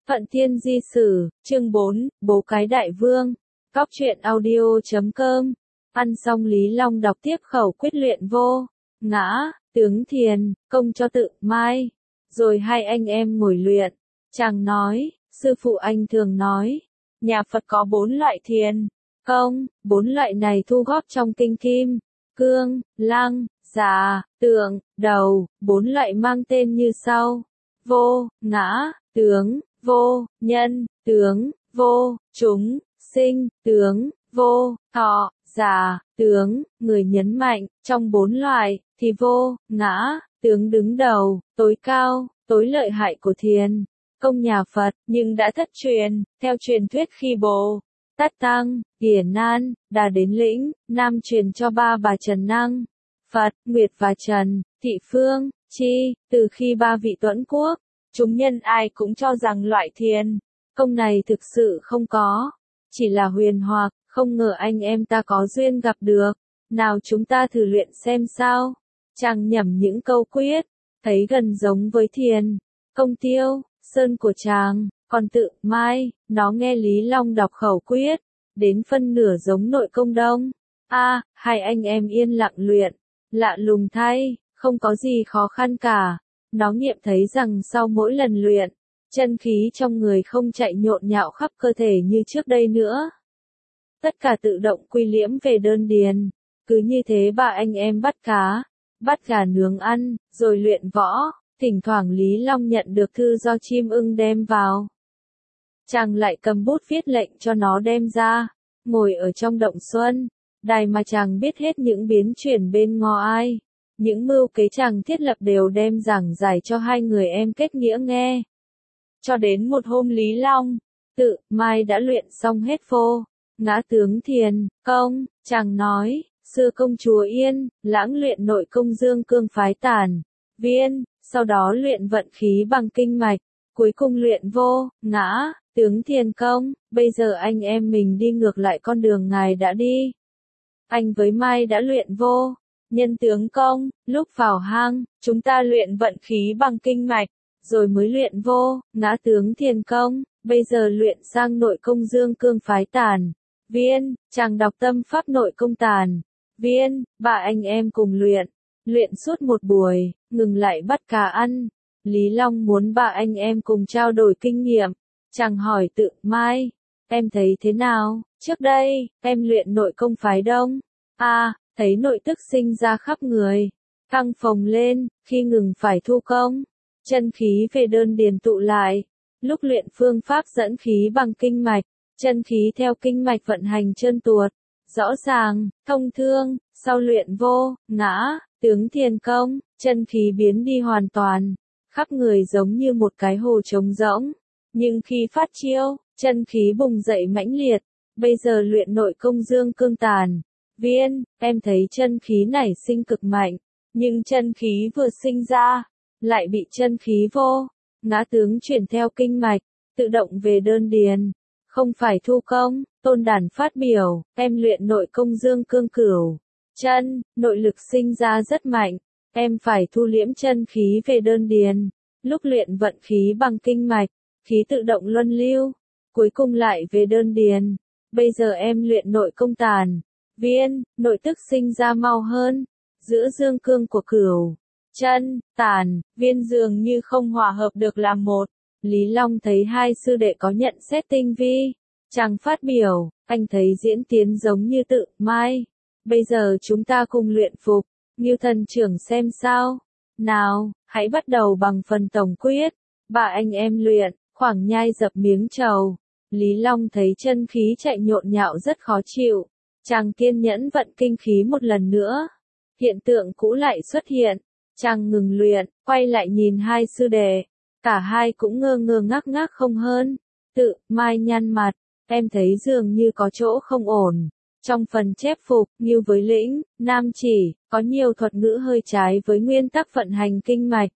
Thuận Thiên Di Sử, chương 4, Bố Cái Đại Vương. Cóc truyện audio.com. Ăn xong Lý Long đọc tiếp khẩu quyết luyện vô ngã, tướng thiền, công cho tự mai. Rồi hai anh em ngồi luyện. Chàng nói, sư phụ anh thường nói, nhà Phật có 4 loại thiền, công, 4 loại này thu góp trong kinh kim, cương, lăng, già, tượng, đầu, 4 loại mang tên như sau: vô, ngã, tướng, vô, nhân, tướng, vô, chúng, sinh, tướng, vô, thọ, già, tướng. Người nhấn mạnh, trong 4 loại, thì vô, ngã, tướng đứng đầu, tối cao, tối lợi hại của thiền, công nhà Phật, nhưng đã thất truyền, theo truyền thuyết khi Bồ Tát Tăng, Hiển Nan, đã đến lĩnh Nam truyền cho ba bà Trần Năng, Phật, Nguyệt và Trần, Thị Phương, Chi. Từ khi ba vị Tuẫn Quốc, chúng nhân ai cũng cho rằng loại thiền, công này thực sự không có, chỉ là huyền hoặc. Không ngờ anh em ta có duyên gặp được, nào chúng ta thử luyện xem sao. Chàng nhẩm những câu quyết, thấy gần giống với thiền, công Tiêu Sơn của chàng, còn tự mai, nó nghe Lý Long đọc khẩu quyết, đến phân nửa giống nội công Đông. Hai anh em yên lặng luyện, lạ lùng thay, không có gì khó khăn cả. Nó nghiệm thấy rằng sau mỗi lần luyện, chân khí trong người không chạy nhộn nhạo khắp cơ thể như trước đây nữa. Tất cả tự động quy liễm về đơn điền. Cứ như thế ba anh em bắt cá, bắt gà nướng ăn, rồi luyện võ. Thỉnh thoảng Lý Long nhận được thư do chim ưng đem vào. Chàng lại cầm bút viết lệnh cho nó đem ra, ngồi ở trong động xuân, đài mà chàng biết hết những biến chuyển bên ngò ai. Những mưu kế chàng thiết lập đều đem giảng giải cho hai người em kết nghĩa nghe. Cho đến một hôm Lý Long, tự mai đã luyện xong hết vô ngã tướng thiền, công, chàng nói, xưa công chúa Yên, lãng luyện nội công dương cương phái tản, viên, sau đó luyện vận khí bằng kinh mạch, cuối cùng luyện vô ngã, tướng thiền công. Bây giờ anh em mình đi ngược lại con đường ngài đã đi. Anh với Mai đã luyện vô nhân tướng công, lúc vào hang, chúng ta luyện vận khí bằng kinh mạch, rồi mới luyện vô ngã tướng thiền công. Bây giờ luyện sang nội công dương cương phái tản, viên. Chàng đọc tâm pháp nội công tản, viên. Ba anh em cùng luyện, luyện suốt một buổi, ngừng lại bắt cá ăn. Lý Long muốn ba anh em cùng trao đổi kinh nghiệm. Chàng hỏi tự mai, em thấy thế nào? Trước đây, em luyện nội công phái Đông. Thấy nội tức sinh ra khắp người, căng phồng lên, khi ngừng phải thu công, chân khí về đơn điền tụ lại. Lúc luyện phương pháp dẫn khí bằng kinh mạch, chân khí theo kinh mạch vận hành trơn tuột, rõ ràng, thông thương. Sau luyện vô ngã, tướng thiền công, chân khí biến đi hoàn toàn, khắp người giống như một cái hồ trống rỗng. Nhưng khi phát chiêu, chân khí bùng dậy mãnh liệt. Bây giờ luyện nội công dương cương tản, viên, em thấy chân khí nảy sinh cực mạnh, nhưng chân khí vừa sinh ra, lại bị chân khí vô ngã tướng chuyển theo kinh mạch, tự động về đơn điền, không phải thu công. Tôn Đản phát biểu, em luyện nội công dương cương cửu chân, nội lực sinh ra rất mạnh, em phải thu liễm chân khí về đơn điền. Lúc luyện vận khí bằng kinh mạch, khí tự động luân lưu, cuối cùng lại về đơn điền. Bây giờ em luyện nội công tản, viên, nội tức sinh ra mau hơn, giữa dương cương của cửu chân, tản, viên dường như không hòa hợp được làm một. Lý Long thấy hai sư đệ có nhận xét tinh vi. Chàng phát biểu, anh thấy diễn tiến giống như tự mai. Bây giờ chúng ta cùng luyện phục, Ngưu thần trưởng xem sao. Nào, hãy bắt đầu bằng phần tổng quyết. Ba anh em luyện, khoảng nhai dập miếng trầu. Lý Long thấy chân khí chạy nhộn nhạo rất khó chịu. Chàng kiên nhẫn vận kinh khí một lần nữa. Hiện tượng cũ lại xuất hiện. Chàng ngừng luyện, quay lại nhìn hai sư đệ. Cả hai cũng ngơ ngơ ngác ngác không hơn. Tự mai nhăn mặt, em thấy dường như có chỗ không ổn. Trong phần chép phục, như với lĩnh Nam chỉ, có nhiều thuật ngữ hơi trái với nguyên tắc vận hành kinh mạch.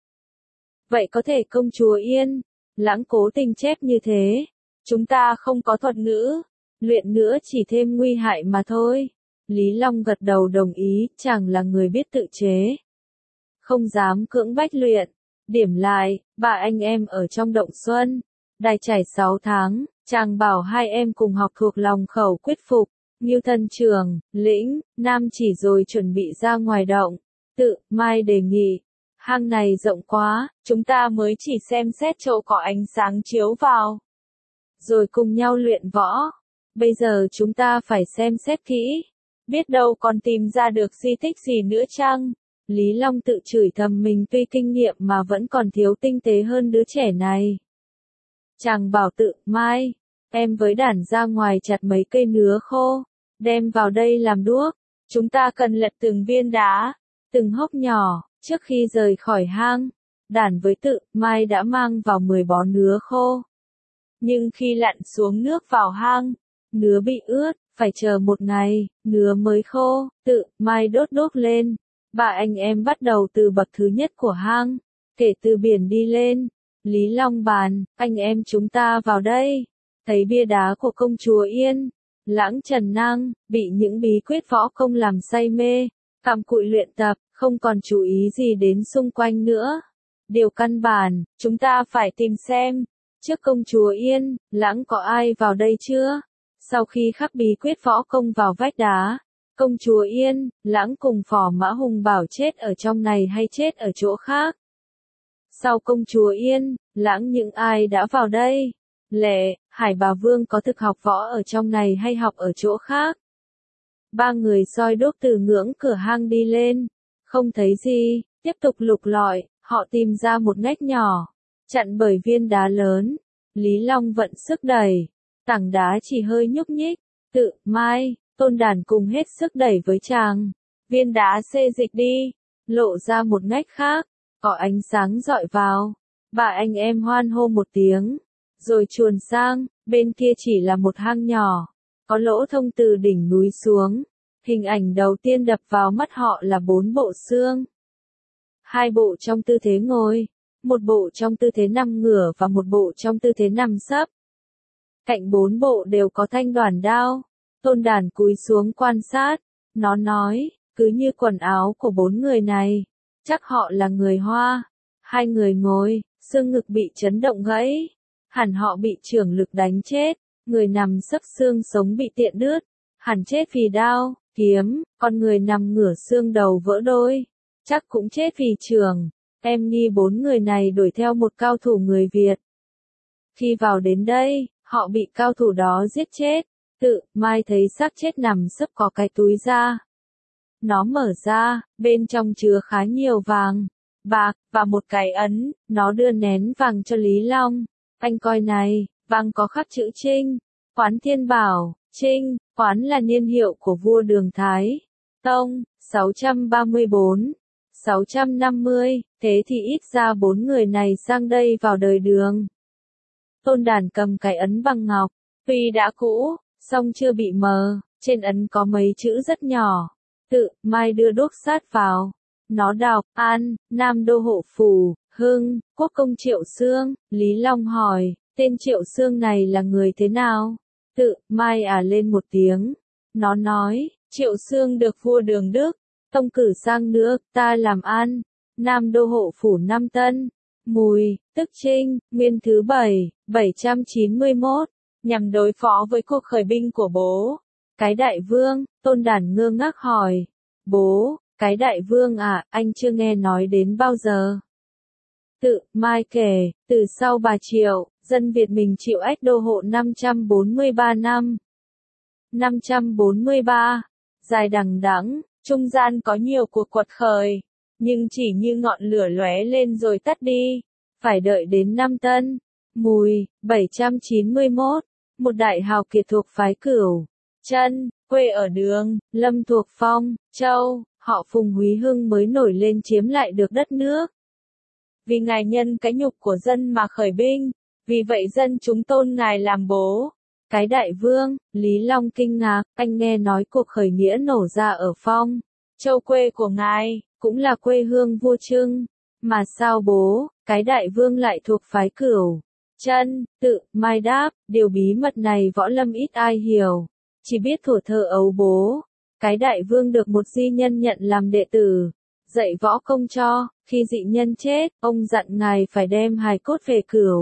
Vậy có thể công chúa Yên, lãng cố tình chép như thế. Chúng ta không có thuật ngữ, luyện nữa chỉ thêm nguy hại mà thôi. Lý Long gật đầu đồng ý, chàng là người biết tự chế, không dám cưỡng bách luyện. Điểm lại, ba anh em ở trong động xuân, Đài trải 6 tháng, chàng bảo hai em cùng học thuộc lòng khẩu quyết phục. Ngưu Thân Trường, Lĩnh, Nam chỉ rồi chuẩn bị ra ngoài động. Tự, Mai đề nghị. Hang này rộng quá, chúng ta mới chỉ xem xét chỗ có ánh sáng chiếu vào. Rồi cùng nhau luyện võ. Bây giờ chúng ta phải xem xét kỹ. Biết đâu còn tìm ra được di tích gì nữa chăng? Lý Long tự chửi thầm mình tuy kinh nghiệm mà vẫn còn thiếu tinh tế hơn đứa trẻ này. Chàng bảo Tự, Mai, em với Đản ra ngoài chặt mấy cây nứa khô, đem vào đây làm đuốc. Chúng ta cần lật từng viên đá, từng hốc nhỏ, trước khi rời khỏi hang. Đản với Tự, Mai đã mang vào 10 bó nứa khô. Nhưng khi lặn xuống nước vào hang, nứa bị ướt, phải chờ một ngày, nứa mới khô. Tự, Mai đốt đuốc lên. Ba anh em bắt đầu từ bậc thứ nhất của hang, kể từ biển đi lên. Lý Long bàn, anh em chúng ta vào đây. Thấy bia đá của công chúa Yên, Lãng Trần Năng, bị những bí quyết võ công làm say mê, cặm cụi luyện tập, không còn chú ý gì đến xung quanh nữa. Điều căn bản, chúng ta phải tìm xem, trước công chúa Yên, Lãng có ai vào đây chưa? Sau khi khắc bí quyết võ công vào vách đá, công chúa Yên, Lãng cùng Phò Mã Hùng bảo chết ở trong này hay chết ở chỗ khác. Sau công chúa Yên, Lãng những ai đã vào đây? Lệ, Hải Bà Vương có thực học võ ở trong này hay học ở chỗ khác? Ba người soi đuốc từ ngưỡng cửa hang đi lên, không thấy gì, tiếp tục lục lọi, họ tìm ra một ngách nhỏ, chặn bởi viên đá lớn. Lý Long vận sức đẩy, tảng đá chỉ hơi nhúc nhích. Tự, Mai, Tôn Đản cùng hết sức đẩy với chàng. Viên đá xê dịch đi, lộ ra một ngách khác, có ánh sáng dọi vào. Ba anh em hoan hô một tiếng, rồi chuồn sang, bên kia chỉ là một hang nhỏ, có lỗ thông từ đỉnh núi xuống. Hình ảnh đầu tiên đập vào mắt họ là 4 bộ xương. 2 bộ trong tư thế ngồi, một bộ trong tư thế nằm ngửa và một bộ trong tư thế nằm sấp. Cạnh 4 bộ đều có thanh đoản đao. Tôn Đản cúi xuống quan sát, nó nói, cứ như quần áo của 4 người này, chắc họ là người Hoa. 2 người ngồi, xương ngực bị chấn động gãy, hẳn họ bị chưởng lực đánh chết. Người nằm sấp xương sống bị tiện đứt, hẳn chết vì đao, kiếm, còn người nằm ngửa xương đầu vỡ đôi, chắc cũng chết vì chưởng. Em nghi 4 người này đuổi theo một cao thủ người Việt. Khi vào đến đây, họ bị cao thủ đó giết chết. Tự, Mai thấy xác chết nằm sấp có cái túi da. Nó mở ra, bên trong chứa khá nhiều vàng, bạc, và một cái ấn. Nó đưa nén vàng cho Lý Long. Anh coi này, vàng có khắc chữ Trinh, Quán Thiên Bảo. Trinh, Quán là niên hiệu của vua Đường Thái Tông, 634, 650, thế thì ít ra 4 người này sang đây vào đời Đường. Tôn Đản cầm cái ấn bằng ngọc, tuy đã cũ, song chưa bị mờ, trên ấn có mấy chữ rất nhỏ. Tự, Mai đưa đuốc sát vào. Nó đọc, An, Nam Đô Hộ Phủ, Hưng, Quốc công Triệu Xương. Lý Long hỏi, tên Triệu Xương này là người thế nào? Tự, Mai lên một tiếng. Nó nói, Triệu Xương được vua Đường Đức tông cử sang nước, ta làm An, Nam Đô Hộ Phủ Nam Tân, Mùi, tức Trinh, Nguyên thứ 7, 791, nhằm đối phó với cuộc khởi binh của bố. Cái đại vương, Tôn Đản ngơ ngác hỏi. Bố, cái đại vương à, anh chưa nghe nói đến bao giờ. Tự, Mai kể, từ sau bà Triệu, dân Việt mình chịu ách đô hộ 543 năm. 543, dài đằng đẵng, trung gian có nhiều cuộc quật khởi, nhưng chỉ như ngọn lửa lóe lên rồi tắt đi. Phải đợi đến năm Tân, Mùi, 791, một đại hào kiệt thuộc phái Cửu Chân, quê ở Đường Lâm thuộc Phong Châu, họ Phùng Húy Hưng mới nổi lên chiếm lại được đất nước. Vì ngài nhân cái nhục của dân mà khởi binh, vì vậy dân chúng tôn ngài làm bố. Cái đại vương, Lý Long kinh ngạc, anh nghe nói cuộc khởi nghĩa nổ ra ở Phong Châu quê của ngài, cũng là quê hương vua Trưng. Mà sao bố, cái đại vương lại thuộc phái Cửu Chân? Tự, Mai đáp, điều bí mật này võ lâm ít ai hiểu, chỉ biết thuở thơ ấu bố. Cái đại vương được một di nhân nhận làm đệ tử, dạy võ công cho. Khi dị nhân chết, ông dặn ngài phải đem hài cốt về Cửu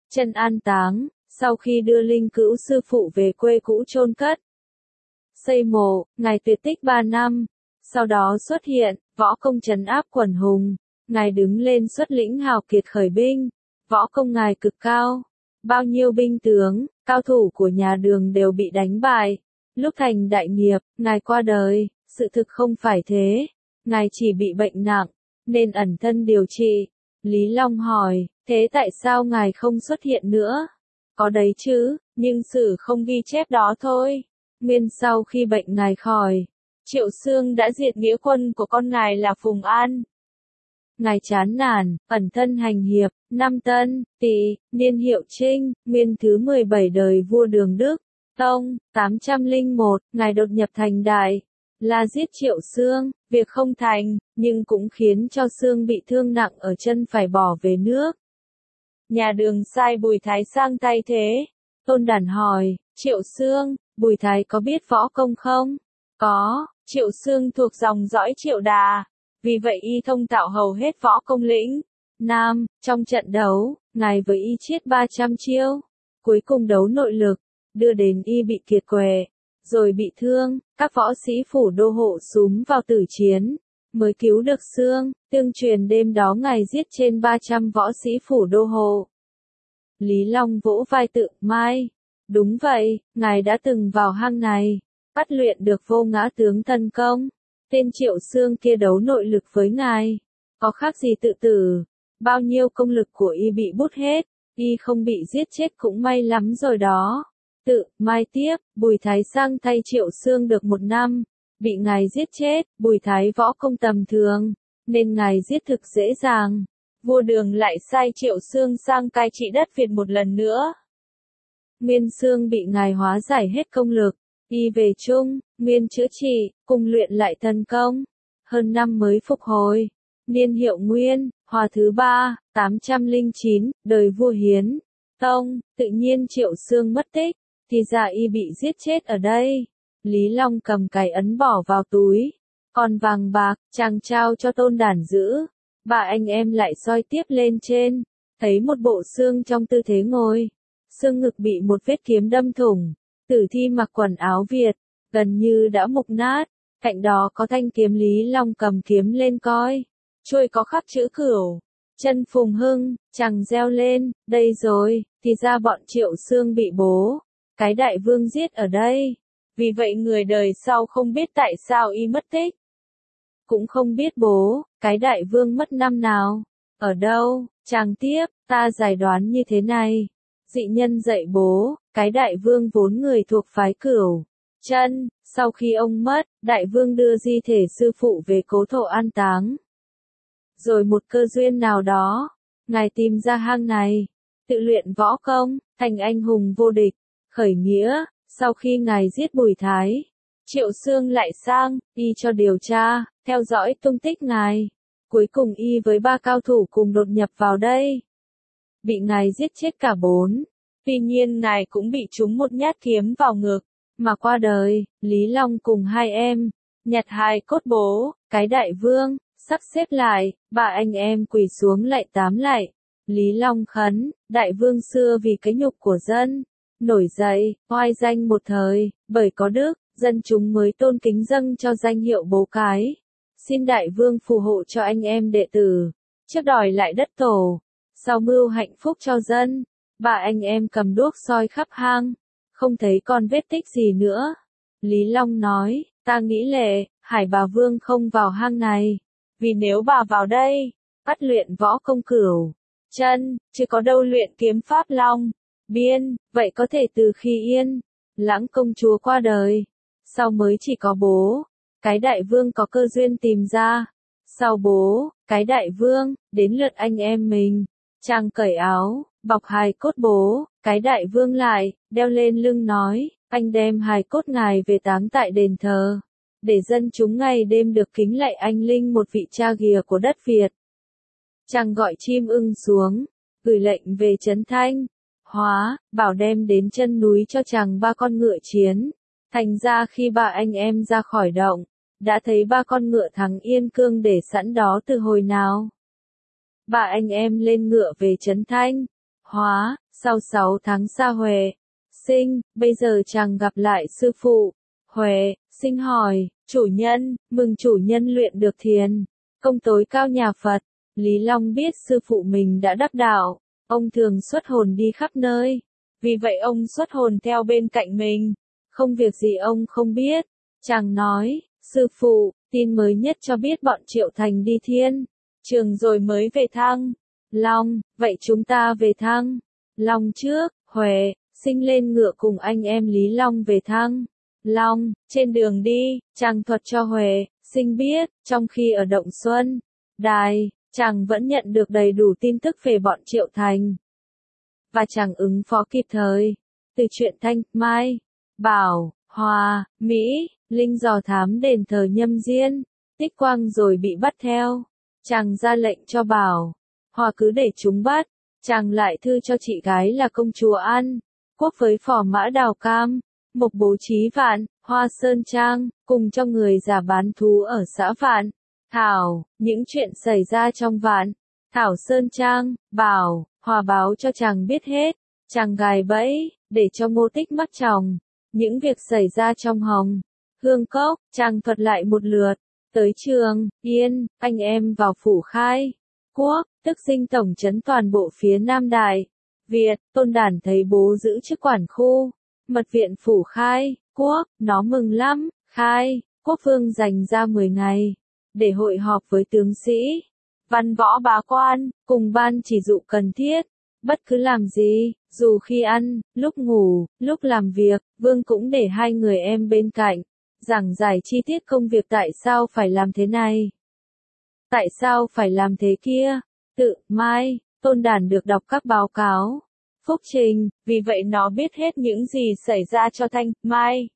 chân an táng, sau khi đưa linh cữu sư phụ về quê cũ chôn cất. Xây mộ, ngài tuyệt tích 3 năm, sau đó xuất hiện, võ công trấn áp quần hùng, ngài đứng lên xuất lĩnh hào kiệt khởi binh, võ công ngài cực cao, bao nhiêu binh tướng, cao thủ của nhà Đường đều bị đánh bại. Lúc thành đại nghiệp, ngài qua đời, sự thực không phải thế, ngài chỉ bị bệnh nặng, nên ẩn thân điều trị. Lý Long hỏi, thế tại sao ngài không xuất hiện nữa? Có đấy chứ, nhưng sử không ghi chép đó thôi. Nguyên sau khi bệnh ngài khỏi, Triệu Xương đã diệt nghĩa quân của con ngài là Phùng An. Ngài chán nản, ẩn thân hành hiệp, năm Tân, Tỵ, niên hiệu Trinh, nguyên thứ 17 đời vua Đường Đức, Tông, 801, ngài đột nhập thành Đại, là giết Triệu Xương, việc không thành, nhưng cũng khiến cho Xương bị thương nặng ở chân phải bỏ về nước. Nhà Đường sai Bùi Thái sang thay thế. Tôn Đản hỏi, Triệu Xương, Bùi Thái có biết võ công không? Có, Triệu Xương thuộc dòng dõi Triệu Đà, vì vậy y thông thạo hầu hết võ công lĩnh Nam. Trong trận đấu, ngài với y chiết 300 chiêu, cuối cùng đấu nội lực, đưa đến y bị kiệt quệ, rồi bị thương, các võ sĩ phủ đô hộ súm vào tử chiến, mới cứu được Xương. Tương truyền đêm đó ngài giết trên 300 võ sĩ phủ đô hộ. Lý Long vỗ vai tự mai, đúng vậy, ngài đã từng vào hang này, bắt luyện được Vô Ngã tướng thần công. Tên Triệu Xương kia đấu nội lực với ngài, có khác gì tự tử, bao nhiêu công lực của y bị bút hết, y không bị giết chết cũng may lắm rồi đó. Tự mai tiếp, Bùi Thái sang thay Triệu Xương được 1 năm, bị ngài giết chết. Bùi Thái võ công tầm thường, nên ngài giết thực dễ dàng. Vua Đường lại sai Triệu Xương sang cai trị đất Việt một lần nữa. Nguyên Xương bị ngài hóa giải hết công lực, y về chung, Nguyên chữa trị, cùng luyện lại thần công, hơn năm mới phục hồi. Niên hiệu Nguyên, Hòa thứ 3, 809, đời vua Hiến, Tông. Tự nhiên Triệu Xương mất tích, thì ra y bị giết chết ở đây. Lý Long cầm cái ấn bỏ vào túi, còn vàng bạc, chàng trao cho Tôn Đản giữ. Ba anh em lại soi tiếp lên trên, thấy một bộ xương trong tư thế ngồi, xương ngực bị một vết kiếm đâm thủng. Tử thi mặc quần áo Việt, gần như đã mục nát, cạnh đó có thanh kiếm. Lý Long cầm kiếm lên coi, chuôi có khắc chữ Cửu. Chân Phùng Hưng, chàng reo lên, đây rồi, thì ra bọn Triệu Xương bị bố cái đại vương giết ở đây. Vì vậy người đời sau không biết tại sao y mất tích, cũng không biết bố cái đại vương mất năm nào, ở đâu. Chàng tiếp, ta giải đoán như thế này, dị nhân dạy bố cái đại vương vốn người thuộc phái Cửu Chân, sau khi ông mất, đại vương đưa di thể sư phụ về cố thổ an táng. Rồi một cơ duyên nào đó, ngài tìm ra hang này, tự luyện võ công, thành anh hùng vô địch, khởi nghĩa. Sau khi ngài giết Bùi Thái, Triệu Xương lại sang, y cho điều tra, theo dõi tung tích ngài. Cuối cùng y với 3 cao thủ cùng đột nhập vào đây, bị ngài giết chết cả 4. Tuy nhiên ngài cũng bị trúng một nhát kiếm vào ngực, mà qua đời. Lý Long cùng 2 em, nhặt hài cốt bố cái đại vương, sắp xếp lại, 3 anh em quỳ xuống lạy 8 lạy. Lý Long khấn, đại vương xưa vì cái nhục của dân, nổi dậy, oai danh một thời, bởi có đức, dân chúng mới tôn kính dâng cho danh hiệu bố cái. Xin đại vương phù hộ cho anh em đệ tử, trước đòi lại đất tổ, sau mưu hạnh phúc cho dân. 3 anh em cầm đuốc soi khắp hang, không thấy còn vết tích gì nữa. Lý Long nói, ta nghĩ lệ, Hải bà vương không vào hang này, vì nếu bà vào đây, bắt luyện võ công Cửu Chân, chứ có đâu luyện kiếm pháp Long Biên. Vậy có thể từ khi Yên Lãng công chúa qua đời, sau mới chỉ có bố cái đại vương có cơ duyên tìm ra. Sau bố cái đại vương, đến lượt anh em mình. Chàng cởi áo, bọc hài cốt bố cái đại vương lại, đeo lên lưng nói, anh đem hài cốt ngài về táng tại đền thờ, để dân chúng ngày đêm được kính lạy anh linh một vị cha ghìa của đất Việt. Chàng gọi chim ưng xuống, gửi lệnh về Trấn Thanh Hóa, bảo đem đến chân núi cho chàng 3 con ngựa chiến. Thành ra khi 3 anh em ra khỏi động, đã thấy 3 con ngựa thắng Yên Cương để sẵn đó từ hồi nào. 3 anh em lên ngựa về Trấn Thanh Hóa, Sau 6 tháng xa Huệ Sinh, bây giờ chàng gặp lại sư phụ. Huệ Sinh hỏi, chủ nhân, mừng chủ nhân luyện được thiền công tối cao nhà Phật. Lý Long biết sư phụ mình đã đắc đạo, ông thường xuất hồn đi khắp nơi. Vì vậy ông xuất hồn theo bên cạnh mình, không việc gì ông không biết. Chàng nói, sư phụ, tin mới nhất cho biết bọn Triệu Thành đi Thiên Trường rồi mới về Thăng Long, vậy chúng ta về Thăng Long trước. Huệ Sinh lên ngựa cùng anh em Lý Long về Thăng Long. Trên đường đi, chàng thuật cho Huệ Sinh biết, trong khi ở Động Xuân Đài, chàng vẫn nhận được đầy đủ tin tức về bọn Triệu Thành. Và chàng ứng phó kịp thời. Từ chuyện Thanh, Mai, Bảo, Hòa, Mỹ, Linh dò thám đền thờ Nhâm Diên, Tích Quang rồi bị bắt theo. Chàng ra lệnh cho Bảo, Hòa cứ để chúng bắt. Chàng lại thư cho chị gái là công chúa An Quốc với phò mã Đào Cam, Mộc bố trí Vạn, Hoa Sơn Trang, cùng cho người già bán thú ở xã Vạn Thảo, những chuyện xảy ra trong Vạn Thảo Sơn Trang. Bảo, Hòa báo cho chàng biết hết. Chàng gài bẫy, để cho Ngô Tích mắc chồng. Những việc xảy ra trong Hồng Hương Cốc, chàng thuật lại một lượt. Tới Trường Yên, anh em vào phủ Khai Quốc, tức dinh tổng trấn toàn bộ phía Nam Đại Việt. Tôn Đản thấy bố giữ chức quản khu mật viện phủ Khai Quốc, nó mừng lắm. Khai Quốc vương dành ra 10 ngày để hội họp với tướng sĩ, văn võ bá quan, cùng ban chỉ dụ cần thiết. Bất cứ làm gì, dù khi ăn, lúc ngủ, lúc làm việc, vương cũng để hai người em bên cạnh, giảng giải chi tiết công việc tại sao phải làm thế này, tại sao phải làm thế kia. Tự Mai, Tôn Đản được đọc các báo cáo, phúc trình, vì vậy nó biết hết những gì xảy ra cho Thanh, Mai,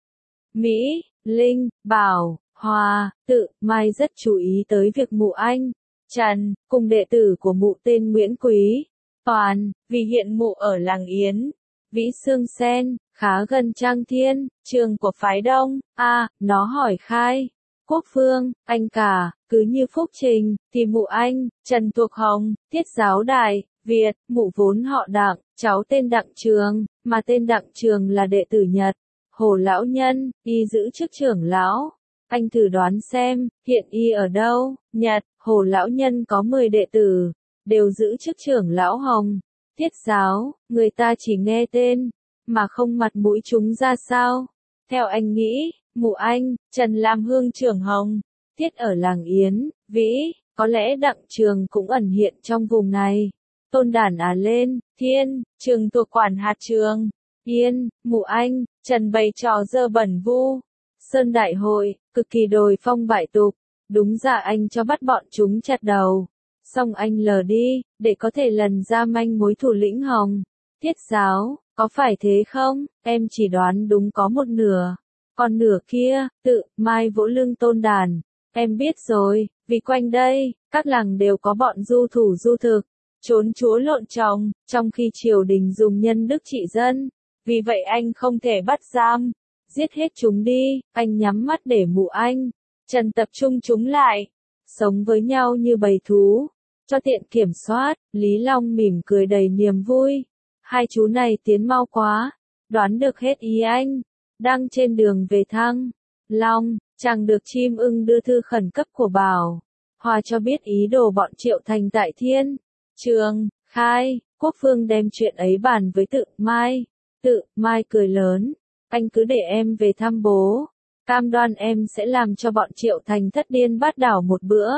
Mỹ, Linh, Bảo, Hòa. Tự Mai rất chú ý tới việc mụ anh, Trần, cùng đệ tử của mụ tên Nguyễn Quý, Toàn, vì hiện mụ ở làng Yến, Vĩ Sương Sen, khá gần Trang Thiên, trường của phái Đông. Nó hỏi Khai Quốc vương, anh cả, cứ như phúc trình, thì mụ anh, Trần thuộc Hồng Tiết giáo Đại Việt, mụ vốn họ Đặng, cháu tên Đặng Trường, mà tên Đặng Trường là đệ tử Nhật Hồ lão nhân, y giữ chức trưởng lão. Anh thử đoán xem, hiện y ở đâu? Nhật Hồ lão nhân có 10 đệ tử, đều giữ chức trưởng lão Hồng Tiết giáo. Người ta chỉ nghe tên, mà không mặt mũi chúng ra sao. Theo anh nghĩ, mụ anh, Trần làm hương trưởng Hồng Tiết ở làng Yến, Vĩ, có lẽ Đặng Trường cũng ẩn hiện trong vùng này. Tôn Đản lên, Thiên Trường thuộc quản hạt Trường Yên, mụ anh, Trần bày trò dơ bẩn vu Sơn đại hội, cực kỳ đồi phong bại tục. Đúng ra anh cho bắt bọn chúng chặt đầu, xong anh lờ đi, để có thể lần ra manh mối thủ lĩnh Hồng Tiết giáo. Có phải thế không? Em chỉ đoán đúng có một nửa, còn nửa kia. Tự Mai vỗ lưng Tôn Đản, em biết rồi, vì quanh đây, các làng đều có bọn du thủ du thực, trốn chúa lộn chồng, trong khi triều đình dùng nhân đức trị dân. Vì vậy anh không thể bắt giam, giết hết chúng đi. Anh nhắm mắt để mụ anh, Trần tập trung chúng lại, sống với nhau như bầy thú, cho tiện kiểm soát. Lý Long mỉm cười đầy niềm vui. Hai chú này tiến mau quá, đoán được hết ý anh. Đang trên đường về Thăng Long, chàng được chim ưng đưa thư khẩn cấp của Bảo Hòa cho biết ý đồ bọn Triệu Thành tại Thiên Trường. Khai Quốc vương đem chuyện ấy bàn với Tự Mai. Tự Mai cười lớn, anh cứ để em về thăm bố, cam đoan em sẽ làm cho bọn Triệu Thành thất điên bát đảo một bữa.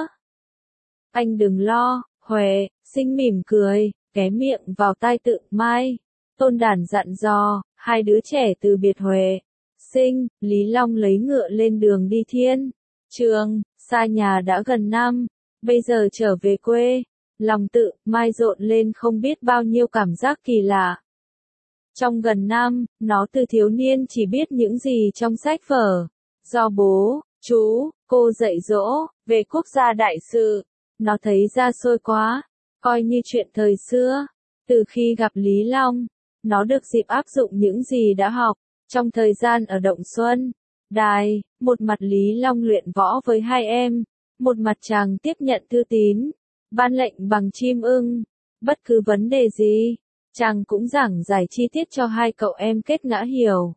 Anh đừng lo. Huệ Sinh mỉm cười, ghé miệng vào tai Tự Mai. Tôn Đản dặn dò, hai đứa trẻ từ biệt Huệ Sinh. Lý Long lấy ngựa lên đường đi Thiên Trường, xa nhà đã gần năm, bây giờ trở về quê. Lòng Tự Mai rộn lên không biết bao nhiêu cảm giác kỳ lạ. Trong gần năm, nó từ thiếu niên chỉ biết những gì trong sách vở, do bố, chú, cô dạy dỗ, về quốc gia đại sự. Nó thấy ra xôi quá, coi như chuyện thời xưa. Từ khi gặp Lý Long, nó được dịp áp dụng những gì đã học trong thời gian ở Động Xuân Đài. Một mặt Lý Long luyện võ với hai em, một mặt chàng tiếp nhận thư tín, ban lệnh bằng chim ưng. Bất cứ vấn đề gì, chàng cũng giảng giải chi tiết cho hai cậu em kết ngã hiểu.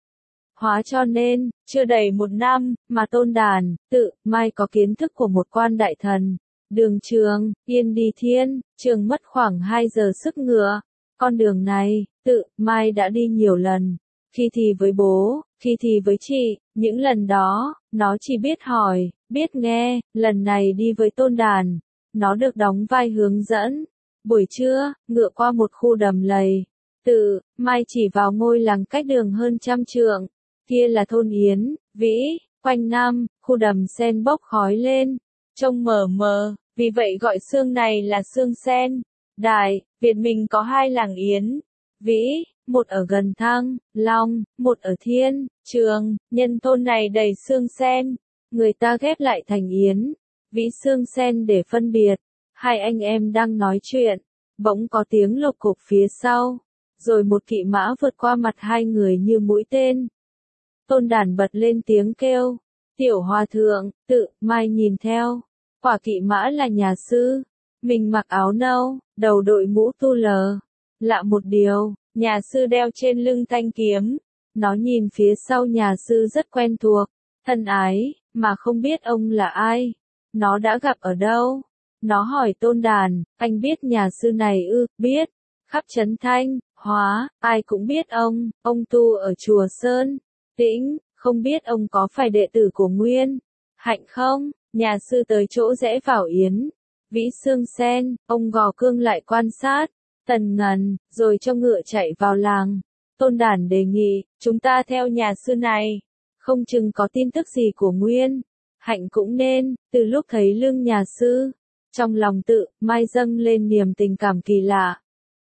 Hóa cho nên, chưa đầy 1 năm, mà Tôn Đàn, Tự, Mai có kiến thức của một quan đại thần. Đường trường, Yên đi Thiên, trường mất khoảng 2 giờ sức ngựa. Con đường này, Tự, Mai đã đi nhiều lần. Khi thì với bố, khi thì với chị, những lần đó, nó chỉ biết hỏi, biết nghe, lần này đi với Tôn Đàn. Nó được đóng vai hướng dẫn. Buổi trưa, ngựa qua một khu đầm lầy. Tự, Mai chỉ vào ngôi làng cách đường hơn 100 trượng. Kia là thôn Yến, Vĩ, quanh năm, khu đầm sen bốc khói lên. Trông mờ mờ, vì vậy gọi xương này là xương sen. Đại, Việt mình có 2 làng Yến, Vĩ, một ở gần Thăng, Long, một ở Thiên, Trường, nhân thôn này đầy xương sen. Người ta ghép lại thành Yến, Vĩ xương sen để phân biệt. Hai anh em đang nói chuyện, bỗng có tiếng lộc cộc phía sau, rồi một kỵ mã vượt qua mặt hai người như mũi tên. Tôn Đàn bật lên tiếng kêu, tiểu hòa thượng, Tự, Mai nhìn theo. Quả kỵ mã là nhà sư, mình mặc áo nâu, đầu đội mũ tu lờ. Lạ một điều, nhà sư đeo trên lưng thanh kiếm. Nó nhìn phía sau nhà sư rất quen thuộc, thân ái, mà không biết ông là ai. Nó đã gặp ở đâu? Nó hỏi Tôn Đàn, anh biết nhà sư này ư? Biết. Khắp Trấn Thanh, Hóa, ai cũng biết ông tu ở chùa Sơn Tĩnh, không biết ông có phải đệ tử của Nguyên Hạnh không? Nhà sư tới chỗ rẽ vào Yến, Vĩ xương sen, ông gò cương lại quan sát, tần ngần, rồi cho ngựa chạy vào làng. Tôn Đàn đề nghị, chúng ta theo nhà sư này, không chừng có tin tức gì của Nguyên Hạnh cũng nên. Từ lúc thấy lưng nhà sư, trong lòng Tự, Mai dâng lên niềm tình cảm kỳ lạ.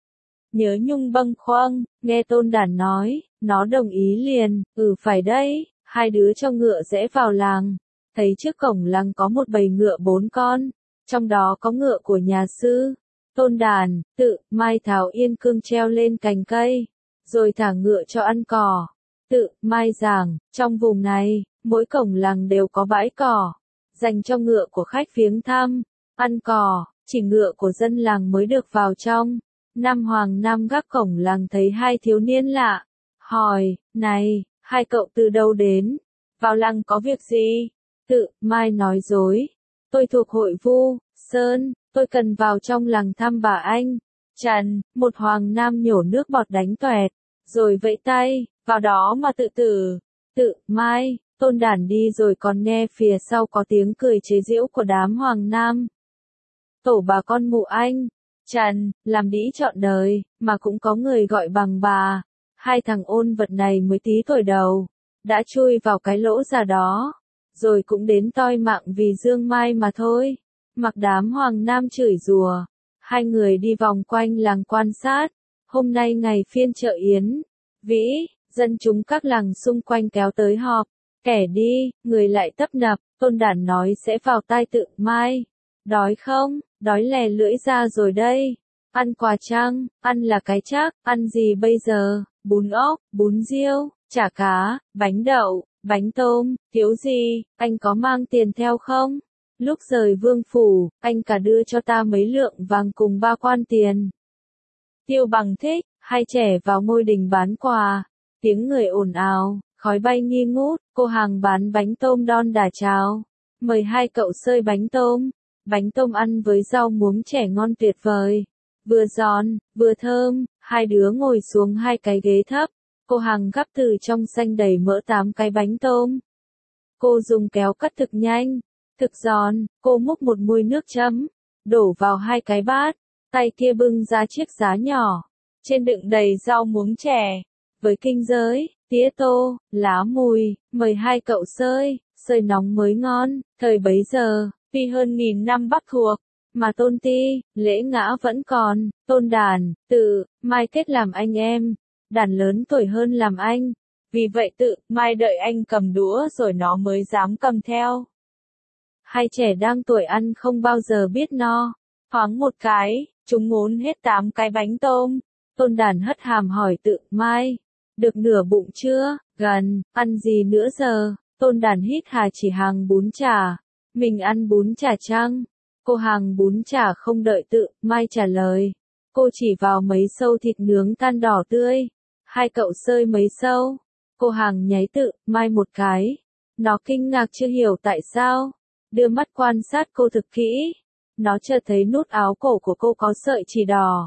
Nhớ nhung bâng khuâng, nghe Tôn Đàn nói, nó đồng ý liền, phải đấy. Hai đứa cho ngựa rẽ vào làng, thấy trước cổng làng có một bầy ngựa 4 con, trong đó có ngựa của nhà sư. Tôn Đàn, Tự, Mai tháo yên cương treo lên cành cây, rồi thả ngựa cho ăn cỏ. Tự, Mai giảng, trong vùng này, mỗi cổng làng đều có bãi cỏ, dành cho ngựa của khách viếng thăm, ăn cỏ, chỉ ngựa của dân làng mới được vào trong. Nam Hoàng Nam gác cổng làng thấy 2 thiếu niên lạ, hỏi, này, hai cậu từ đâu đến? Vào làng có việc gì? Tự, Mai nói dối, tôi thuộc hội Vu Sơn, tôi cần vào trong làng thăm bà anh. Trần, một Hoàng Nam nhổ nước bọt đánh toẹt, rồi vẫy tay, vào đó mà tự tử. Tự, Mai, Tôn Đàn đi rồi còn nghe phía sau có tiếng cười chế giễu của đám Hoàng Nam. Tổ bà con mụ anh, Trần, làm đĩ trọn đời, mà cũng có người gọi bằng bà. 2 thằng ôn vật này mới tí tuổi đầu, đã chui vào cái lỗ già đó, rồi cũng đến toi mạng vì Dương Mai mà thôi. Mặc đám Hoàng Nam chửi rủa, 2 người đi vòng quanh làng quan sát. Hôm nay ngày phiên chợ Yến, Vĩ, dân chúng các làng xung quanh kéo tới họp, kẻ đi, người lại tấp nập. Tôn Đàn nói sẽ vào tai Tự, Mai. Đói không? Đói lè lưỡi ra rồi đây. Ăn quà chăng? Ăn là cái chắc. Ăn gì bây giờ? Bún ốc, bún riêu, chả cá, bánh đậu, bánh tôm, thiếu gì? Anh có mang tiền theo không? Lúc rời vương phủ, anh cả đưa cho ta mấy lượng vàng cùng 3 quan tiền. Tiêu Bằng thích, 2 trẻ vào ngôi đình bán quà. Tiếng người ồn ào, khói bay nghi ngút. Cô hàng bán bánh tôm đon đà chào, mời 2 cậu xơi bánh tôm. Bánh tôm ăn với rau muống trẻ ngon tuyệt vời, vừa giòn, vừa thơm. 2 đứa ngồi xuống 2 cái ghế thấp. Cô hàng gắp từ trong xanh đầy mỡ 8 cái bánh tôm. Cô dùng kéo cắt thực nhanh, thực giòn. Cô múc một muôi nước chấm, đổ vào 2 cái bát. Tay kia bưng ra chiếc giá nhỏ, trên đựng đầy rau muống trẻ, với kinh giới, tía tô, lá mùi. Mời 2 cậu xơi nóng mới ngon. Thời bấy giờ, tuy hơn 1000 năm Bắc thuộc, mà Tôn Ti, Lễ Ngã vẫn còn. Tôn Đàn, Tự, Mai kết làm anh em. Đàn lớn tuổi hơn làm anh, vì vậy Tự, Mai đợi anh cầm đũa rồi nó mới dám cầm theo. 2 trẻ đang tuổi ăn không bao giờ biết no. Thoáng một cái, chúng ngốn hết 8 cái bánh tôm. Tôn Đàn hất hàm hỏi Tự, Mai, được nửa bụng chưa? Gần, ăn gì nữa giờ? Tôn Đàn hít hà chỉ hàng bún chả. Mình ăn bún chả chăng? Cô hàng bún chả không đợi Tự, Mai trả lời. Cô chỉ vào mấy sâu thịt nướng than đỏ tươi. Hai cậu xơi mấy sâu. Cô hàng nháy tự, mai một cái. Nó kinh ngạc chưa hiểu tại sao. Đưa mắt quan sát cô thực kỹ. Nó chợt thấy nút áo cổ của cô có sợi chỉ đỏ.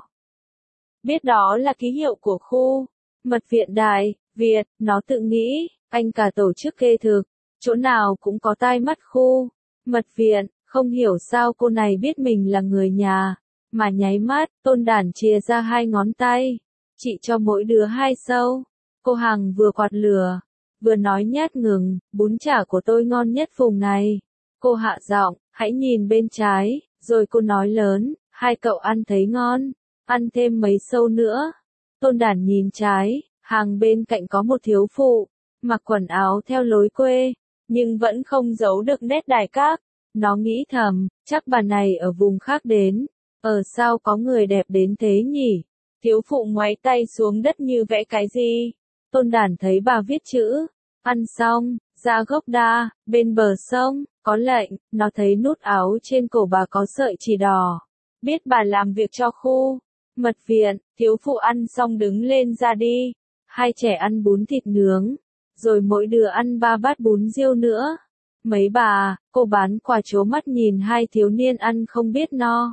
Biết đó là ký hiệu của khu mật viện Đại Việt, nó tự nghĩ, anh cả tổ chức kê thực, chỗ nào cũng có tai mắt khu mật viện, không hiểu sao cô này biết mình là người nhà, mà nháy mắt, Tôn Đản chìa ra hai ngón tay, chị cho mỗi đứa hai sâu. Cô Hằng vừa quạt lửa, vừa nói nhát ngừng, bún chả của tôi ngon nhất vùng này. Cô hạ giọng, hãy nhìn bên trái, rồi cô nói lớn, hai cậu ăn thấy ngon, ăn thêm mấy sâu nữa. Tôn Đản nhìn trái, hàng bên cạnh có một thiếu phụ, mặc quần áo theo lối quê, nhưng vẫn không giấu được nét đài các. Nó nghĩ thầm, chắc bà này ở vùng khác đến, sao có người đẹp đến thế nhỉ? Thiếu phụ ngoáy tay xuống đất như vẽ cái gì? Tôn Đản thấy bà viết chữ, ăn xong, ra gốc đa, bên bờ sông, có lệnh, nó thấy nút áo trên cổ bà có sợi chỉ đỏ. Biết bà làm việc cho khu mật viện, thiếu phụ ăn xong đứng lên ra đi. Hai trẻ ăn bún thịt nướng, rồi mỗi đứa ăn 3 bát bún riêu nữa. Mấy bà, cô bán quà trố mắt nhìn hai thiếu niên ăn không biết no.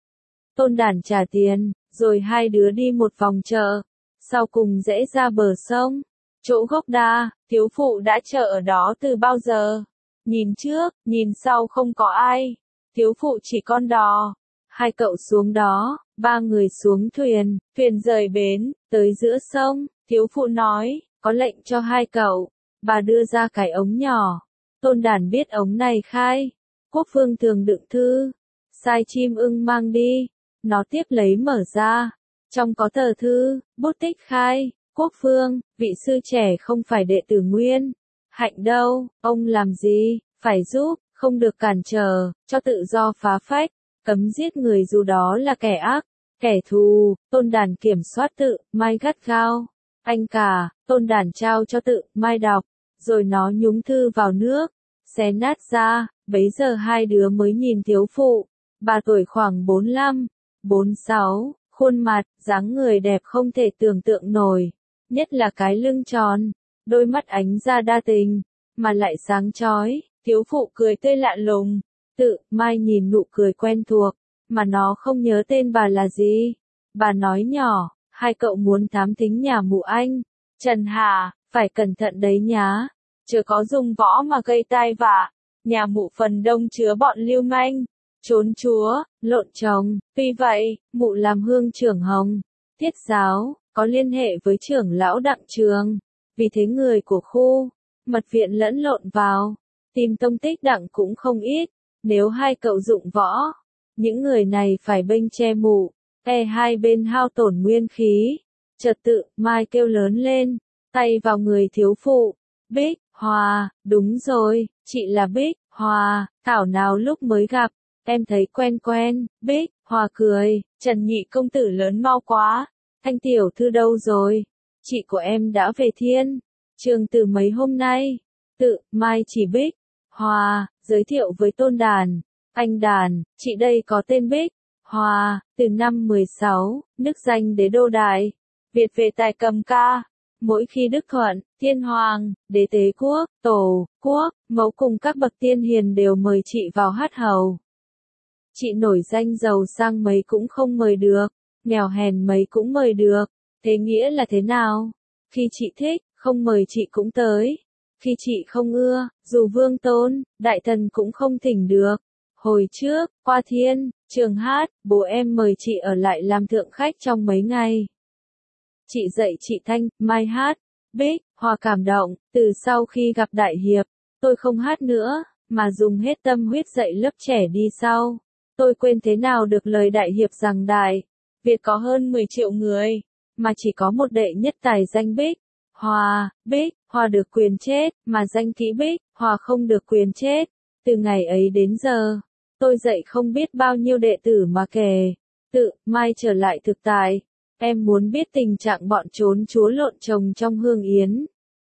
Tôn Đản trả tiền, rồi hai đứa đi một vòng chợ, sau cùng rẽ ra bờ sông. Chỗ gốc đa, thiếu phụ đã chờ ở đó từ bao giờ. Nhìn trước, nhìn sau không có ai. Thiếu phụ chỉ con đò. Hai cậu xuống đó, ba người xuống thuyền, thuyền rời bến, tới giữa sông. Thiếu phụ nói, có lệnh cho hai cậu. Bà đưa ra cái ống nhỏ. Tôn Đản biết ống này khai. Quốc Phương thường đựng thư. Sai chim ưng mang đi. Nó tiếp lấy mở ra. Trong có tờ thư, bút tích khai. Quốc Phương, vị sư trẻ không phải đệ tử Nguyên Hạnh đâu, ông làm gì, phải giúp, không được cản trở, cho tự do phá phách, cấm giết người dù đó là kẻ ác, kẻ thù. Tôn Đản kiểm soát tự, mai gắt gao. Anh cả, Tôn Đản trao cho tự, mai đọc, rồi nó nhúng thư vào nước, xé nát ra, bấy giờ hai đứa mới nhìn thiếu phụ. Bà tuổi khoảng 45, 46, khuôn mặt, dáng người đẹp không thể tưởng tượng nổi. Nhất là cái lưng tròn, đôi mắt ánh ra đa tình, mà lại sáng chói. Thiếu phụ cười tươi lạ lùng. Tự, mai nhìn nụ cười quen thuộc, mà nó không nhớ tên bà là gì. Bà nói nhỏ, hai cậu muốn thám thính nhà mụ anh. Trần Hà, phải cẩn thận đấy nhá. Chớ có dùng võ mà gây tai vạ. Nhà mụ phần đông chứa bọn lưu manh, trốn chúa, lộn chồng. Tuy vậy, mụ làm hương trưởng hồng, tiết giáo, có liên hệ với trưởng lão Đặng Trường. Vì thế người của khu mật viện lẫn lộn vào, tìm tông tích Đặng cũng không ít. Nếu hai cậu dụng võ, những người này phải bênh che mụ, hai bên hao tổn nguyên khí. Chợt tự, mai kêu lớn lên, tay vào người thiếu phụ. Bích Hòa, đúng rồi, chị là Bích Hòa, thảo nào lúc mới gặp, em thấy quen quen. Bích Hòa cười, Trần nhị công tử lớn mau quá. Thanh tiểu thư đâu rồi? Chị của em đã về Thiên Trường từ mấy hôm nay. Tự, mai chỉ Bích Hòa, giới thiệu với Tôn Đản. Anh Đản, chị đây có tên Bích Hòa, từ năm 16, nước danh đế đô đại Việt về tài cầm ca. Mỗi khi Đức Thuận, Thiên Hoàng, Đế Tế Quốc, Tổ Quốc, Mẫu cùng các bậc tiên hiền đều mời chị vào hát hầu. Chị nổi danh giàu sang mấy cũng không mời được, nghèo hèn mấy cũng mời được. Thế nghĩa là thế nào? Khi chị thích, không mời chị cũng tới. Khi chị không ưa, dù vương tôn, đại thần cũng không thỉnh được. Hồi trước, qua Thiên Trường hát, bố em mời chị ở lại làm thượng khách trong mấy ngày. Chị dạy chị Thanh, Mai hát. Bích Hòa cảm động, từ sau khi gặp đại hiệp, tôi không hát nữa, mà dùng hết tâm huyết dạy lớp trẻ đi sau. Tôi quên thế nào được lời đại hiệp rằng Đại Việt có hơn 10 triệu người, mà chỉ có một đệ nhất tài danh Bích Hòa. Bích Hòa được quyền chết, mà danh kỹ Bích Hòa không được quyền chết. Từ ngày ấy đến giờ, tôi dạy không biết bao nhiêu đệ tử mà kể. Tự, mai trở lại thực tại. Em muốn biết tình trạng bọn trốn chúa lộn chồng trong hương yến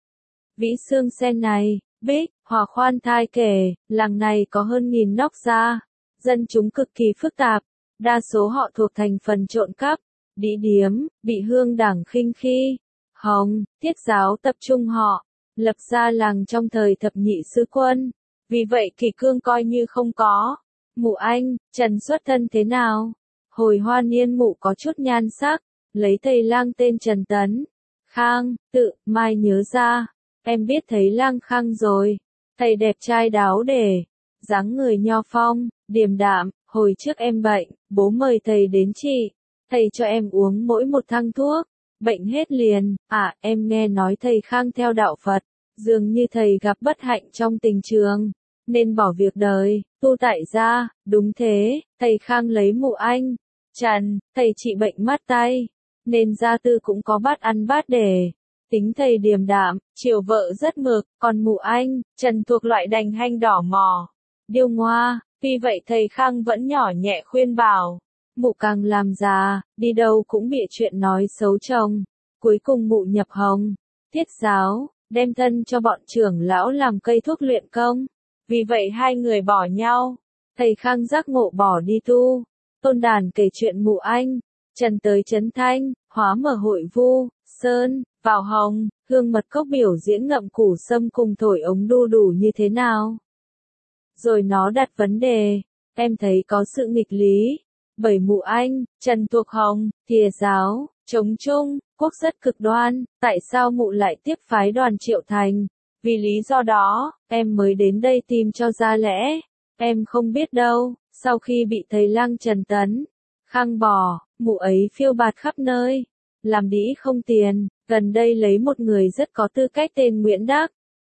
Vĩ Xương Sen này. Bích Hòa khoan thai kể, làng này có hơn 1000 nóc gia, dân chúng cực kỳ phức tạp, đa số họ thuộc thành phần trộn cắp, Đĩ điếm, bị Hương đảng khinh khi. Hồng, Tiết giáo tập trung họ, lập ra làng trong thời thập nhị sứ quân. Vì vậy kỷ cương coi như không có. Mụ anh, Trần xuất thân thế nào? Hồi hoa niên mụ có chút nhan sắc, lấy thầy lang tên Trần Tấn. Khang, tự, mai nhớ ra, em biết thấy lang Khang rồi. Thầy đẹp trai đáo để, dáng người nho phong, điềm đạm, hồi trước em bệnh, bố mời thầy đến trị. Thầy cho em uống mỗi một thang thuốc, bệnh hết liền. Em nghe nói thầy Khang theo đạo Phật, dường như thầy gặp bất hạnh trong tình trường, nên bỏ việc đời, tu tại gia. Đúng thế, thầy Khang lấy mụ anh, Trần, thầy trị bệnh mắt tay, nên gia tư cũng có bát ăn bát để. Tính thầy điềm đạm, chiều vợ rất mực, còn mụ anh, Trần thuộc loại đành hanh đỏ mò, điêu ngoa. Vì vậy thầy Khang vẫn nhỏ nhẹ khuyên bảo. Mụ càng làm già, đi đâu cũng bịa chuyện nói xấu chồng. Cuối cùng mụ nhập Hồng, Tiết giáo, đem thân cho bọn trưởng lão làm cây thuốc luyện công. Vì vậy hai người bỏ nhau. Thầy Khang giác ngộ bỏ đi tu. Tôn Đàn kể chuyện mụ anh, Trần tới Trấn Thanh, hóa mở hội Vu Sơn, vào Hồng, Hương mật cốc biểu diễn ngậm củ sâm cùng thổi ống đu đủ như thế nào. Rồi nó đặt vấn đề, em thấy có sự nghịch lý. Bởi mụ anh, Trần thuộc Hồng, Thìa giáo, chống trung, quốc rất cực đoan, tại sao mụ lại tiếp phái Đoàn Triệu Thành? Vì lý do đó, em mới đến đây tìm cho ra lẽ. Em không biết đâu, sau khi bị thầy lang Trần Tấn Khang bỏ, mụ ấy phiêu bạt khắp nơi, làm đĩ không tiền, gần đây lấy một người rất có tư cách tên Nguyễn Đắc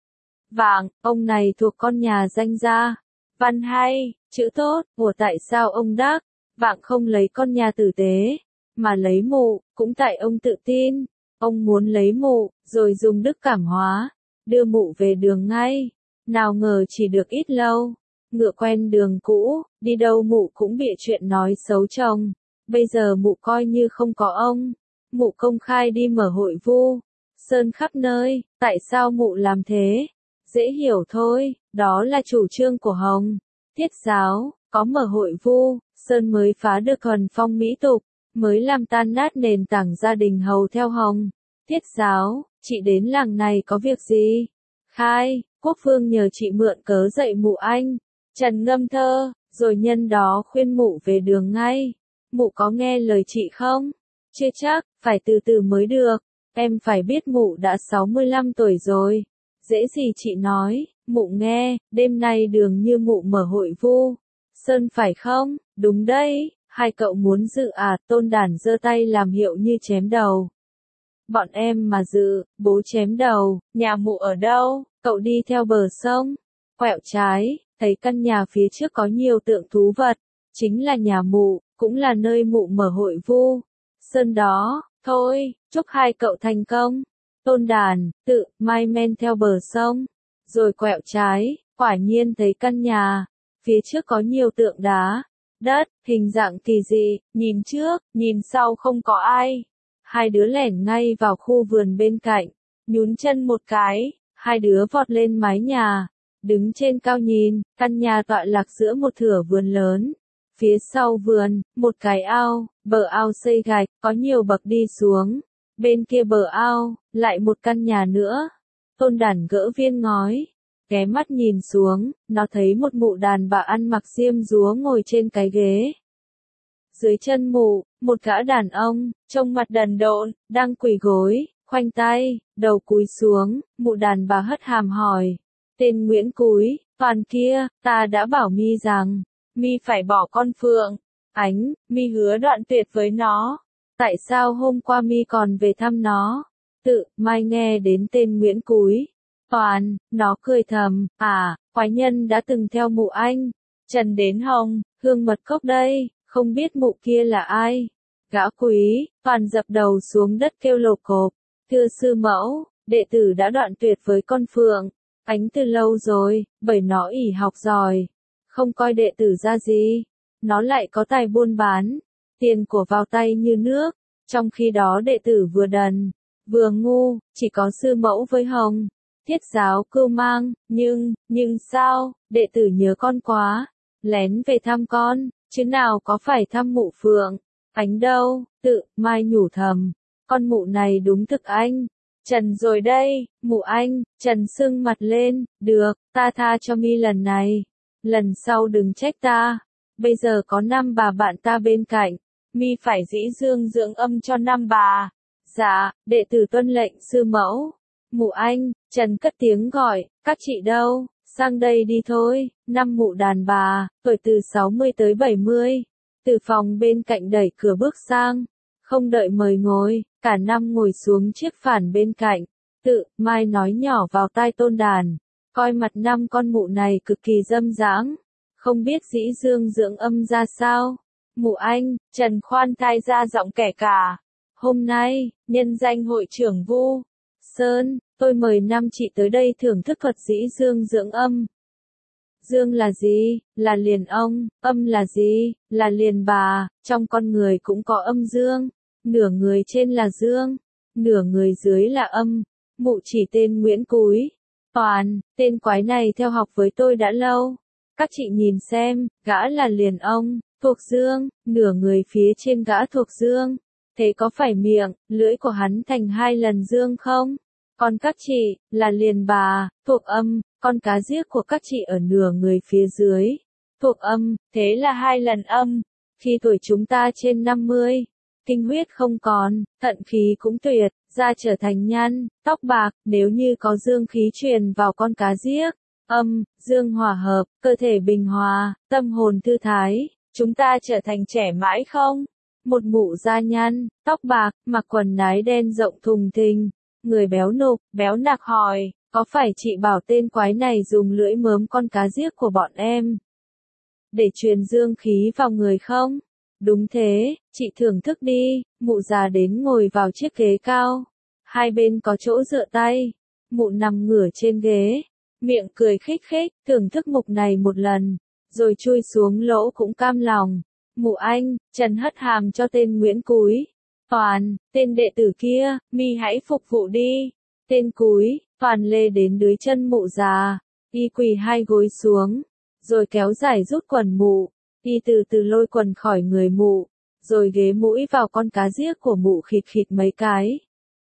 Vạng. Ông này thuộc con nhà danh gia, văn hay, chữ tốt. Tại sao ông Đắc Vạng không lấy con nhà tử tế, mà lấy mụ? Cũng tại ông tự tin, ông muốn lấy mụ, rồi dùng đức cảm hóa, đưa mụ về đường ngay. Nào ngờ chỉ được ít lâu, ngựa quen đường cũ, đi đâu mụ cũng bịa chuyện nói xấu chồng. Bây giờ mụ coi như không có ông, mụ công khai đi mở hội Vu Sơn khắp nơi. Tại sao mụ làm thế? Dễ hiểu thôi, đó là chủ trương của Hồng, Tiết giáo, có mở hội Vu Sơn mới phá được thuần phong mỹ tục, mới làm tan nát nền tảng gia đình hầu theo Hồng, Tiết giáo. Chị đến làng này có việc gì? Khai, Quốc Vương nhờ chị mượn cớ dạy mụ anh, Trần ngâm thơ, rồi nhân đó khuyên mụ về đường ngay. Mụ có nghe lời chị không? Chưa chắc, phải từ từ mới được. Em phải biết mụ đã 65 tuổi rồi. Dễ gì chị nói, mụ nghe, đêm nay đường như mụ mở hội Vu Sơn phải không? Đúng đấy, hai cậu muốn dự à? Tôn Đàn giơ tay làm hiệu như chém đầu. Bọn em mà dự, bố chém đầu. Nhà mụ ở đâu? Cậu đi theo bờ sông, quẹo trái, thấy căn nhà phía trước có nhiều tượng thú vật, chính là nhà mụ, cũng là nơi mụ mở hội Vu Sơn đó. Thôi, chúc hai cậu thành công. Tôn Đàn, tự, mai men theo bờ sông, rồi quẹo trái, quả nhiên thấy căn nhà, phía trước có nhiều tượng đá, đất, hình dạng kỳ dị, nhìn trước, nhìn sau không có ai. Hai đứa lẻn ngay vào khu vườn bên cạnh, nhún chân một cái, hai đứa vọt lên mái nhà, đứng trên cao nhìn, căn nhà tọa lạc giữa một thửa vườn lớn. Phía sau vườn, một cái ao, bờ ao xây gạch, có nhiều bậc đi xuống. Bên kia bờ ao, lại một căn nhà nữa. Tôn Đàn gỡ viên ngói, ghé mắt nhìn xuống, nó thấy một mụ đàn bà ăn mặc xiêm rúa ngồi trên cái ghế. Dưới chân mụ, một gã đàn ông, trông mặt đần độn, đang quỳ gối, khoanh tay, đầu cúi xuống. Mụ đàn bà hất hàm hỏi, tên Nguyễn Cúi, toàn kia, ta đã bảo mi rằng, mi phải bỏ con Phượng Ánh, mi hứa đoạn tuyệt với nó. Tại sao hôm qua mi còn về thăm nó? Tự, mai nghe đến tên Nguyễn Cúi, Toàn, nó cười thầm, quái nhân đã từng theo mụ anh, Trần đến Hồng, Hương mật cốc đây, không biết mụ kia là ai. Gã Quý, Toàn dập đầu xuống đất kêu lộp cộp, thưa sư mẫu, đệ tử đã đoạn tuyệt với con Phượng Ánh từ lâu rồi, bởi nó ỷ học giỏi, không coi đệ tử ra gì, nó lại có tài buôn bán, tiền của vào tay như nước, trong khi đó đệ tử vừa đần, vừa ngu, chỉ có sư mẫu với Hồng, Tiết giáo cưu mang. Nhưng sao, đệ tử nhớ con quá, lén về thăm con, chứ nào có phải thăm mụ Phượng Ánh đâu. Tự Mai nhủ thầm, con mụ này đúng thực anh. Trần rồi đây, mụ anh. Trần sưng mặt lên, được, ta tha cho mi lần này. Lần sau đừng trách ta. Bây giờ có 5 bà bạn ta bên cạnh, mi phải dĩ dương dưỡng âm cho 5 bà. Dạ, đệ tử tuân lệnh sư mẫu. Mụ anh. Trần cất tiếng gọi, các chị đâu, sang đây đi thôi. 5 mụ đàn bà, tuổi từ 60 tới 70. Từ phòng bên cạnh đẩy cửa bước sang. Không đợi mời ngồi, cả 5 ngồi xuống chiếc phản bên cạnh. Tự Mai nói nhỏ vào tai Tôn Đàn, coi mặt 5 con mụ này cực kỳ dâm dãng, không biết dĩ dương dưỡng âm ra sao. Mụ anh. Trần khoan thai ra giọng kẻ cả. Hôm nay, nhân danh hội trưởng Vu Sơn, tôi mời 5 chị tới đây thưởng thức thuật dĩ dương dưỡng âm. Dương là gì? Là liền ông. Âm là gì? Là liền bà. Trong con người cũng có âm dương. Nửa người trên là dương, nửa người dưới là âm. Mụ chỉ tên Nguyễn Cúi. Toàn, tên quái này theo học với tôi đã lâu. Các chị nhìn xem, gã là liền ông, thuộc dương, nửa người phía trên gã thuộc dương. Thế có phải miệng, lưỡi của hắn thành 2 lần dương không? Còn các chị, là liền bà, thuộc âm, con cá giếc của các chị ở nửa người phía dưới. Thuộc âm, thế là 2 lần âm. Khi tuổi chúng ta trên 50, kinh huyết không còn, thận khí cũng tuyệt, da trở thành nhăn, tóc bạc, nếu như có dương khí truyền vào con cá giếc, âm, dương hòa hợp, cơ thể bình hòa, tâm hồn thư thái, chúng ta trở thành trẻ mãi không? Một mụ da nhăn, tóc bạc, mặc quần nái đen rộng thùng thình, người béo nục, béo nạc hỏi, có phải chị bảo tên quái này dùng lưỡi mớm con cá giếc của bọn em để truyền dương khí vào người không? Đúng thế, chị thưởng thức đi. Mụ già đến ngồi vào chiếc ghế cao. Hai bên có chỗ dựa tay. Mụ nằm ngửa trên ghế, miệng cười khích khích, thưởng thức mục này một lần, rồi chui xuống lỗ cũng cam lòng. Mụ anh. Trần hất hàm cho tên Nguyễn Cúi. Toàn, tên đệ tử kia, mi hãy phục vụ đi. Tên Cúi. Toàn lê đến dưới chân mụ già, y quỳ 2 gối xuống, rồi kéo dài rút quần mụ. Y từ từ lôi quần khỏi người mụ, rồi ghế mũi vào con cá giếc của mụ khịt khịt mấy cái.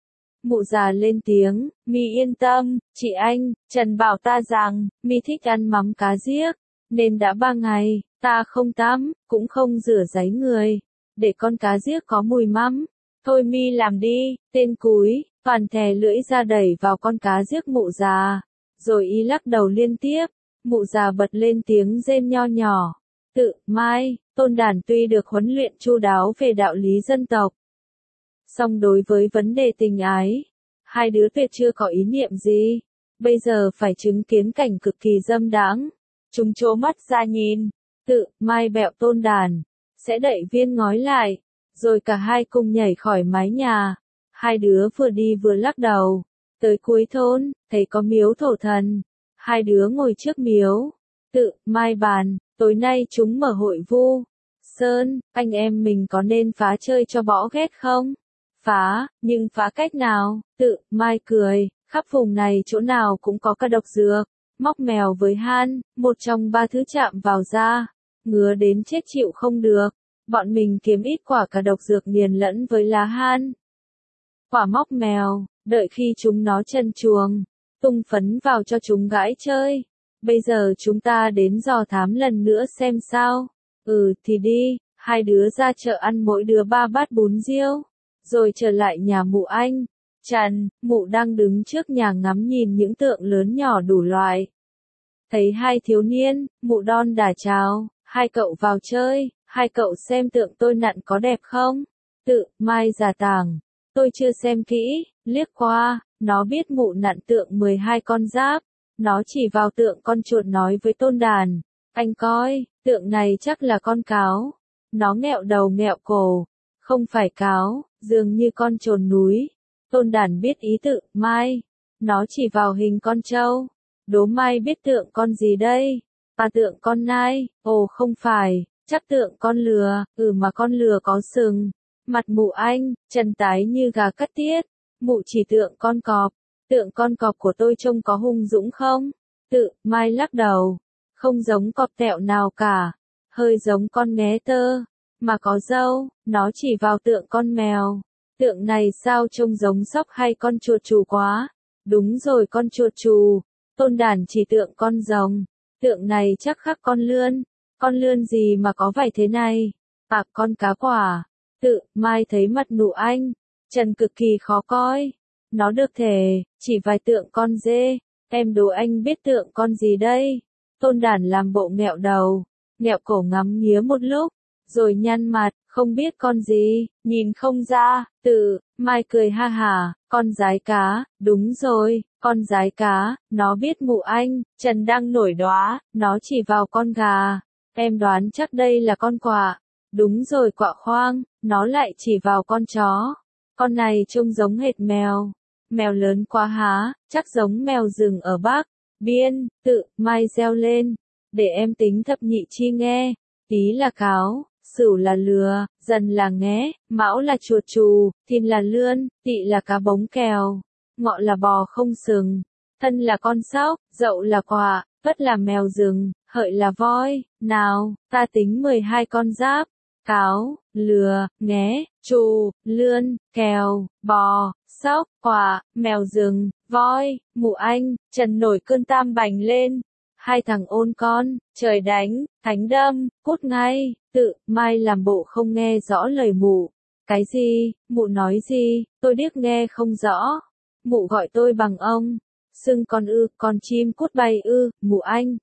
Mụ già lên tiếng, mi yên tâm, chị anh. Trần bảo ta rằng, mi thích ăn mắm cá giếc, nên đã 3 ngày, ta không tắm, cũng không rửa ráy người, để con cá giếc có mùi mắm. Thôi mi làm đi. Tên Cúi. Toàn thè lưỡi ra đẩy vào con cá giếc mụ già, rồi y lắc đầu liên tiếp. Mụ già bật lên tiếng rên nho nhỏ. Tự Mai. Tôn Đàn tuy được huấn luyện chu đáo về đạo lý dân tộc, song đối với vấn đề tình ái, hai đứa tuyệt chưa có ý niệm gì. Bây giờ phải chứng kiến cảnh cực kỳ dâm đãng, chúng trố mắt ra nhìn. Tự Mai bẹo Tôn Đàn, sẽ đậy viên ngói lại, rồi cả hai cùng nhảy khỏi mái nhà. Hai đứa vừa đi vừa lắc đầu. Tới cuối thôn, thấy có miếu thổ thần. Hai đứa ngồi trước miếu. Tự Mai bàn, tối nay chúng mở hội Vu Sơn, anh em mình có nên phá chơi cho bỏ ghét không? Phá, nhưng phá cách nào? Tự Mai cười, khắp vùng này chỗ nào cũng có cả độc dược. Móc mèo với han, một trong 3 thứ chạm vào da, ngứa đến chết chịu không được. Bọn mình kiếm ít quả cả độc dược nghiền lẫn với lá han, quả móc mèo, đợi khi chúng nó trần truồng, tung phấn vào cho chúng gãi chơi. Bây giờ chúng ta đến dò thám lần nữa xem sao. Ừ thì đi. Hai đứa ra chợ ăn mỗi đứa 3 bát bún riêu, rồi trở lại nhà mụ anh. Trần, mụ đang đứng trước nhà ngắm nhìn những tượng lớn nhỏ đủ loại. Thấy hai thiếu niên, mụ đon đả chào, hai cậu vào chơi, hai cậu xem tượng tôi nặn có đẹp không? Tự Mai giả tàng, tôi chưa xem kỹ, liếc qua, nó biết mụ nặn tượng 12 con giáp. Nó chỉ vào tượng con chuột nói với Tôn Đàn, anh coi, tượng này chắc là con cáo. Nó nghẹo đầu nghẹo cổ, không phải cáo, dường như con trồn núi. Tôn Đàn biết ý Tự Mai, nó chỉ vào hình con trâu. Đố Mai biết tượng con gì đây? À tượng con nai. Ồ không phải, chắc tượng con lừa. Mà con lừa có sừng. Mặt mụ anh. Trần tái như gà cắt tiết. Mụ chỉ tượng con cọp. Tượng con cọp của tôi trông có hung dũng không? Tự Mai lắc đầu, không giống cọp tẹo nào cả, hơi giống con nghé tơ. mà có râu, nó chỉ vào tượng con mèo. Tượng này sao trông giống sóc hay con chuột chù quá? Đúng rồi, con chuột chù. Tôn Đản chỉ tượng con rồng. Tượng này chắc khắc con lươn. Con lươn gì mà có vảy thế này? À, con cá quả. Tự Mai thấy mặt nụ anh Trần cực kỳ khó coi. Nó được thể, chỉ vài tượng con dê. Em đố anh biết tượng con gì đây? Tôn Đản làm bộ nghẹo đầu, nghẹo cổ ngắm nghía một lúc, rồi nhăn mặt, không biết con gì, nhìn không ra. Tự Mai cười ha hả, con giái cá. Đúng rồi, con giái cá. Nó biết mụ anh Trần đang nổi đoá, nó chỉ vào con gà. Em đoán chắc đây là con quạ. Đúng rồi, quạ khoang. Nó lại chỉ vào con chó. Con này trông giống hệt mèo. Mèo lớn quá há, chắc giống mèo rừng ở Bắc Biên. Tự Mai reo lên, để em tính thập nhị chi nghe. Tý là cáo, Sửu là lừa, Dần là nghé, Mão là chuột chù, Thìn là lươn, Tỵ là cá bống kèo, Ngọ là bò không sừng, Thân là con sóc, Dậu là quạ, Tuất là mèo rừng, Hợi là voi. Nào, ta tính 12 con giáp: cáo, lừa, nghé, chù, lươn, kèo, bò, sóc, quạ, mèo rừng, voi. Mụ anh Trần nổi cơn tam bành lên. Hai thằng ôn con, trời đánh, thánh đâm, cút ngay. Tự Mai làm bộ không nghe rõ lời mụ. Cái gì? Mụ nói gì? Tôi điếc nghe không rõ. Mụ gọi tôi bằng ông. Xưng con ư? Con chim cút bay ư? Mụ anh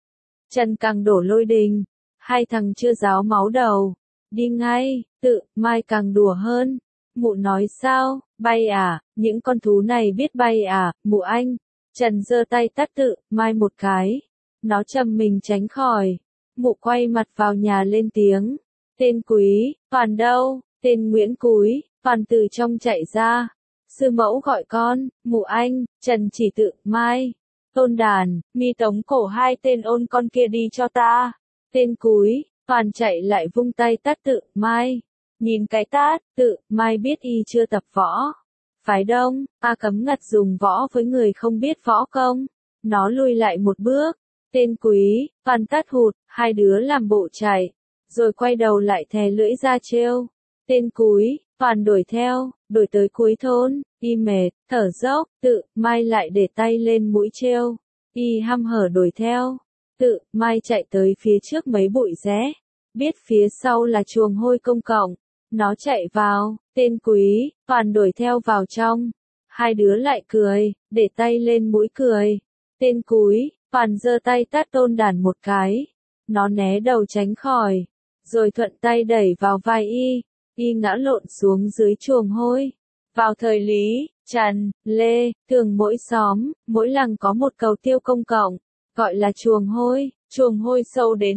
Trần càng đổ lôi đình. Hai thằng chưa ráo máu đầu, đi ngay. Tự Mai càng đùa hơn. Mụ nói sao? Bay à? Những con thú này biết bay à? Mụ anh Trần giơ tay tát Tự Mai một cái. Nó trầm mình tránh khỏi. Mụ quay mặt vào nhà lên tiếng. Tên Quý, Toàn đâu? Tên Nguyễn Cúi, Toàn từ trong chạy ra. Sư mẫu gọi con. Mụ anh Trần chỉ Tự Mai. Tôn Đản, mi tống cổ hai tên ôn con kia đi cho ta. Tên Cúi, Toàn chạy lại vung tay tát Tự Mai. Nhìn cái tát, Tự Mai biết y chưa tập võ. Phái Đông, cấm ngặt dùng võ với người không biết võ công. Nó lùi lại một bước. Tên Quý, Toàn tát hụt, hai đứa làm bộ chạy. Rồi quay đầu lại thè lưỡi ra trêu. Tên Cúi, Toàn đuổi theo, đuổi tới cuối thôn. Y mệt, thở dốc. Tự Mai lại để tay lên mũi trêu. Y hăm hở đuổi theo. Tự Mai chạy tới phía trước mấy bụi rẽ. Biết phía sau là chuồng hôi công cộng. Nó chạy vào. Tên Quý, Toàn đuổi theo vào trong. Hai đứa lại cười, để tay lên mũi cười. Tên Cúi, Toàn giơ tay tát Tôn Đản một cái. Nó né đầu tránh khỏi, rồi thuận tay đẩy vào vai y. Y ngã lộn xuống dưới chuồng hôi. Vào thời Lý, Trần, Lê, thường mỗi xóm, mỗi làng có một cầu tiêu công cộng, gọi là chuồng hôi. Chuồng hôi sâu đến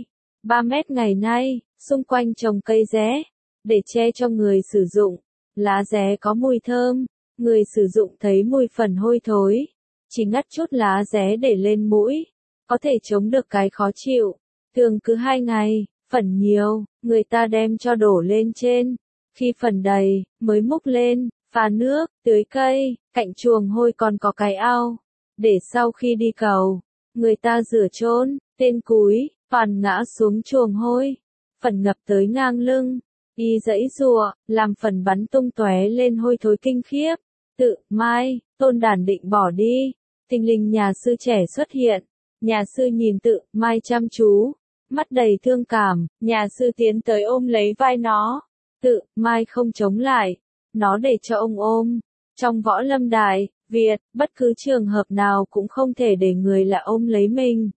2-3 mét. Ngày nay, xung quanh trồng cây ré, để che cho người sử dụng. Lá ré có mùi thơm, người sử dụng thấy mùi phần hôi thối, chỉ ngắt chút lá ré để lên mũi, có thể chống được cái khó chịu. Thường cứ 2 ngày, phần nhiều, người ta đem cho đổ lên trên. Khi phần đầy, mới múc lên, pha nước, tưới cây. Cạnh chuồng hôi còn có cái ao, để sau khi đi cầu, người ta rửa chốn. Tên Cúi, Toàn ngã xuống chuồng hôi, phần ngập tới ngang lưng. Y giãy giụa, làm phần bắn tung tóe lên hôi thối kinh khiếp. Tự Mai, Tôn Đản định bỏ đi. Thình lình nhà sư trẻ xuất hiện. Nhà sư nhìn Tự Mai chăm chú, mắt đầy thương cảm. Nhà sư tiến tới ôm lấy vai nó. Tự Mai không chống lại, nó để cho ông ôm. Trong võ lâm Đại Việt, bất cứ trường hợp nào cũng không thể để người lạ ôm lấy mình.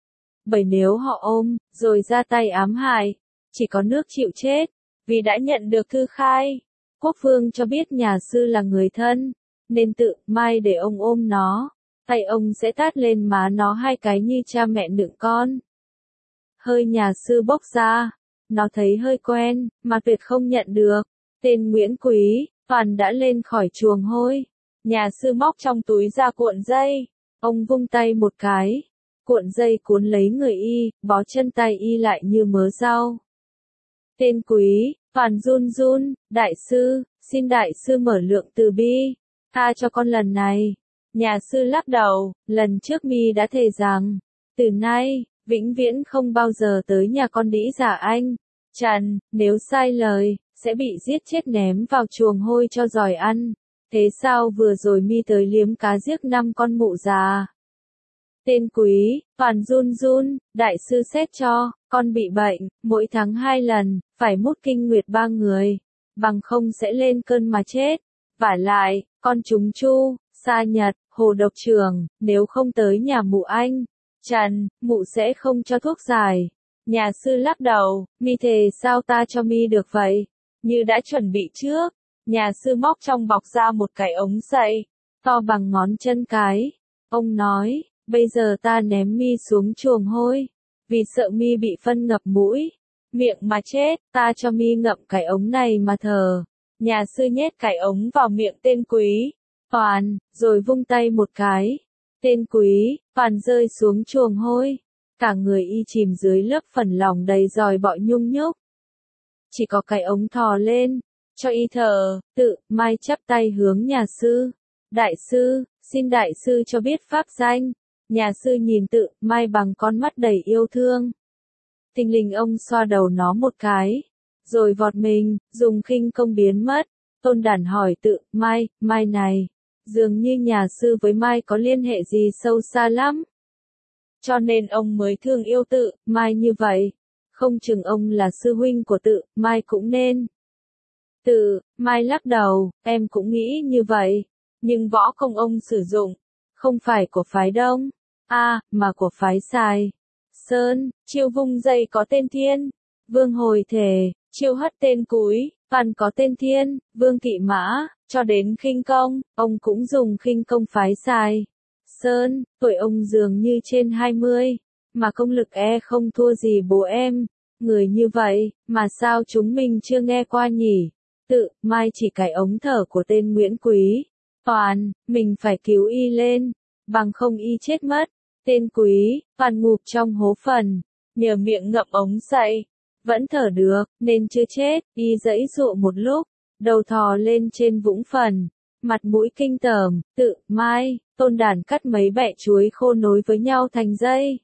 Bởi nếu họ ôm, rồi ra tay ám hại, chỉ có nước chịu chết. Vì đã nhận được thư khai, quốc vương cho biết nhà sư là người thân, nên Tự Mai để ông ôm nó. Tay ông sẽ tát lên má nó 2 cái như cha mẹ nựng con. Hơi nhà sư bốc ra, nó thấy hơi quen, mà tuyệt không nhận được. Tên Nguyễn Quý, Toàn đã lên khỏi chuồng hôi. Nhà sư móc trong túi ra cuộn dây. Ông vung tay một cái, cuộn dây cuốn lấy người y, bó chân tay y lại như mớ rau. Tên Quý, Toàn run run. Đại sư, xin đại sư mở lượng từ bi, tha cho con lần này. Nhà sư lắc đầu, lần trước mi đã thề rằng, từ nay, vĩnh viễn không bao giờ tới nhà con đĩ giả anh. Trần, nếu sai lời, sẽ bị giết chết ném vào chuồng hôi cho giỏi ăn. Thế sao vừa rồi mi tới liếm cá giết 5 con mụ già? Tên Quý, toàn run run, đại sư xét cho, con bị bệnh, mỗi tháng 2 lần, phải mút kinh nguyệt 3 người, bằng không sẽ lên cơn mà chết. Vả lại, con chúng Chu, Sa Nhật, Hồ Độc Trưởng, nếu không tới nhà mụ anh, Trần, mụ sẽ không cho thuốc giải. Nhà sư lắc đầu, mi thề sao ta cho mi được vậy? Như đã chuẩn bị trước, nhà sư móc trong bọc ra một cái ống sậy, to bằng ngón chân cái. Ông nói, bây giờ ta ném mi xuống chuồng hôi, vì sợ mi bị phân ngập mũi, miệng mà chết, ta cho mi ngậm cái ống này mà thở. Nhà sư nhét cái ống vào miệng tên Quý, Toàn, rồi vung tay một cái. Tên Quý, Toàn rơi xuống chuồng hôi. Cả người y chìm dưới lớp phần lòng đầy giòi bọ nhung nhúc. Chỉ có cái ống thò lên, cho y thở. Tự Mai chắp tay hướng nhà sư. Đại sư, xin đại sư cho biết pháp danh. Nhà sư nhìn Tự Mai bằng con mắt đầy yêu thương. Thình lình ông xoa đầu nó một cái, rồi vọt mình, dùng khinh công biến mất. Tôn Đản hỏi Tự Mai, Mai này, dường như nhà sư với Mai có liên hệ gì sâu xa lắm. Cho nên ông mới thương yêu Tự Mai như vậy. Không chừng ông là sư huynh của Tự Mai cũng nên. Tự Mai lắc đầu, em cũng nghĩ như vậy. Nhưng võ công ông sử dụng, không phải của phái Đông, mà của phái Sài. Sơn, chiêu vung dây có tên Thiên, Vương hồi thể, chiêu hất tên Cúi, Toàn có tên Thiên, Vương kỵ mã, cho đến khinh công, ông cũng dùng khinh công phái Sài. Sơn, tuổi ông dường như trên 20, mà công lực không thua gì bố em. Người như vậy, mà sao chúng mình chưa nghe qua nhỉ? Tự Mai chỉ cái ống thở của tên Nguyễn Quý. Toàn, mình phải cứu y lên, bằng không y chết mất. Tên Quý, Toàn ngụp trong hố phần, nhờ miệng ngậm ống sậy, vẫn thở được, nên chưa chết. Y giãy giụa một lúc, đầu thò lên trên vũng phần, mặt mũi kinh tởm. Tự Mai, Tôn Đản cắt mấy bẹ chuối khô nối với nhau thành dây.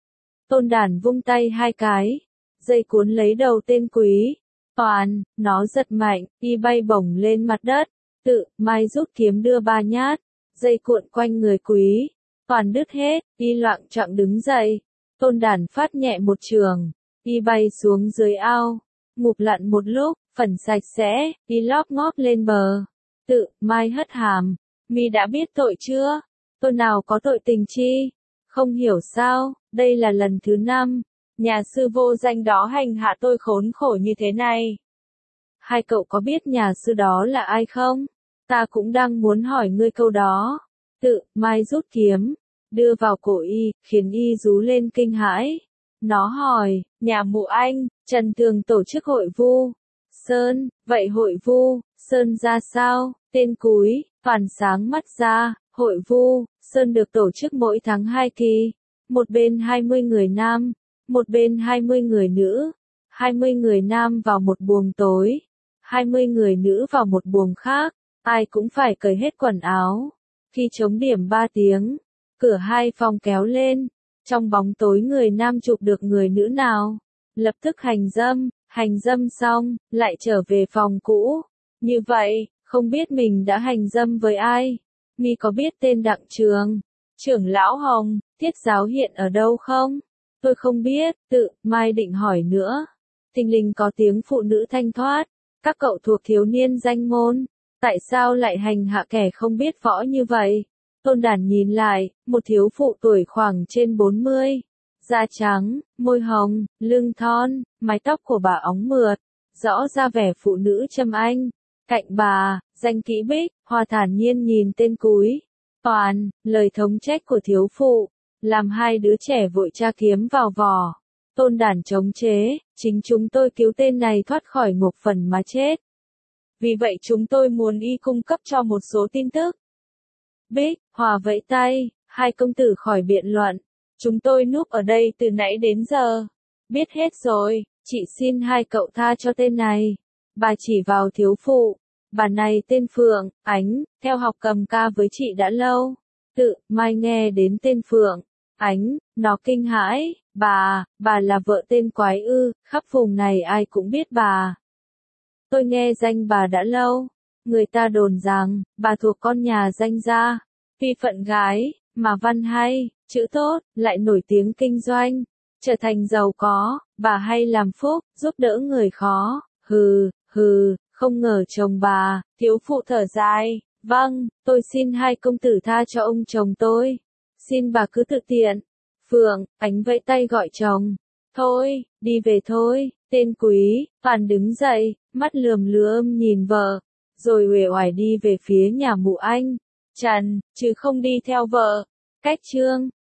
Tôn Đản vung tay hai cái, dây cuốn lấy đầu tên Quý. Toàn, nó giật mạnh, y bay bổng lên mặt đất. Tự Mai rút kiếm đưa 3 nhát, dây cuộn quanh người Quý. Toàn đứt hết, y loạng choạng đứng dậy. Tôn Đản phát nhẹ một trường, y bay xuống dưới ao, ngụp lặn một lúc, phần sạch sẽ, y lóp ngóp lên bờ. Tự Mai hất hàm, mi đã biết tội chưa? Tôi nào có tội tình chi? Không hiểu sao, đây là lần thứ 5, nhà sư vô danh đó hành hạ tôi khốn khổ như thế này. Hai cậu có biết nhà sư đó là ai không? Ta cũng đang muốn hỏi ngươi câu đó. Tự Mai rút kiếm, đưa vào cổ y, khiến y rú lên kinh hãi. Nó hỏi, nhà mụ anh, Trần thường tổ chức hội vu Sơn, vậy hội vu Sơn ra sao? Tên Cúi, Toàn sáng mắt ra, hội vu Sơn được tổ chức mỗi tháng 2 kỳ. Một bên 20 người nam, một bên 20 người nữ. 20 người nam vào một buồng tối, 20 người nữ vào một buồng khác. Ai cũng phải cởi hết quần áo. Khi trống điểm 3 tiếng, cửa 2 phòng kéo lên. Trong bóng tối người nam chụp được người nữ nào, lập tức hành dâm xong, lại trở về phòng cũ. Như vậy, không biết mình đã hành dâm với ai. Mi có biết tên Đặng Trường, trưởng lão Hồng, Thiết giáo hiện ở đâu không? Tôi không biết. Tự Mai định hỏi nữa. Thình lình có tiếng phụ nữ thanh thoát. Các cậu thuộc thiếu niên danh môn, tại sao lại hành hạ kẻ không biết võ như vậy? Tôn Đản nhìn lại, một thiếu phụ tuổi khoảng trên 40, da trắng, môi hồng, lưng thon, mái tóc của bà óng mượt, rõ ra vẻ phụ nữ trầm anh. Cạnh bà, danh kỹ Bích, Hoa thản nhiên nhìn tên Cúi. Toàn, lời thống trách của thiếu phụ, làm hai đứa trẻ vội tra kiếm vào vỏ. Tôn Đản chống chế, chính chúng tôi cứu tên này thoát khỏi ngục phần mà chết. Vì vậy chúng tôi muốn y cung cấp cho một số tin tức. Bích, Hòa vẫy tay, hai công tử khỏi biện luận. Chúng tôi núp ở đây từ nãy đến giờ. Biết hết rồi, chị xin hai cậu tha cho tên này. Bà chỉ vào thiếu phụ. Bà này tên Phượng, Ánh, theo học cầm ca với chị đã lâu. Tự Mai nghe đến tên Phượng, Nó kinh hãi, bà là vợ tên quái ư, khắp vùng này ai cũng biết bà. Tôi nghe danh bà đã lâu, người ta đồn rằng, bà thuộc con nhà danh gia, phi phận gái, mà văn hay, chữ tốt, lại nổi tiếng kinh doanh, trở thành giàu có, bà hay làm phúc, giúp đỡ người khó, không ngờ chồng bà, thiếu phụ thở dài, vâng, tôi xin hai công tử tha cho ông chồng tôi, xin bà cứ tự tiện. Phượng, Ánh vẫy tay gọi chồng. Thôi, đi về thôi, tên Quý, Phàn đứng dậy, mắt lườm lườm nhìn vợ, rồi uể oải đi về phía nhà mụ anh. Trần, chứ không đi theo vợ. Cách chương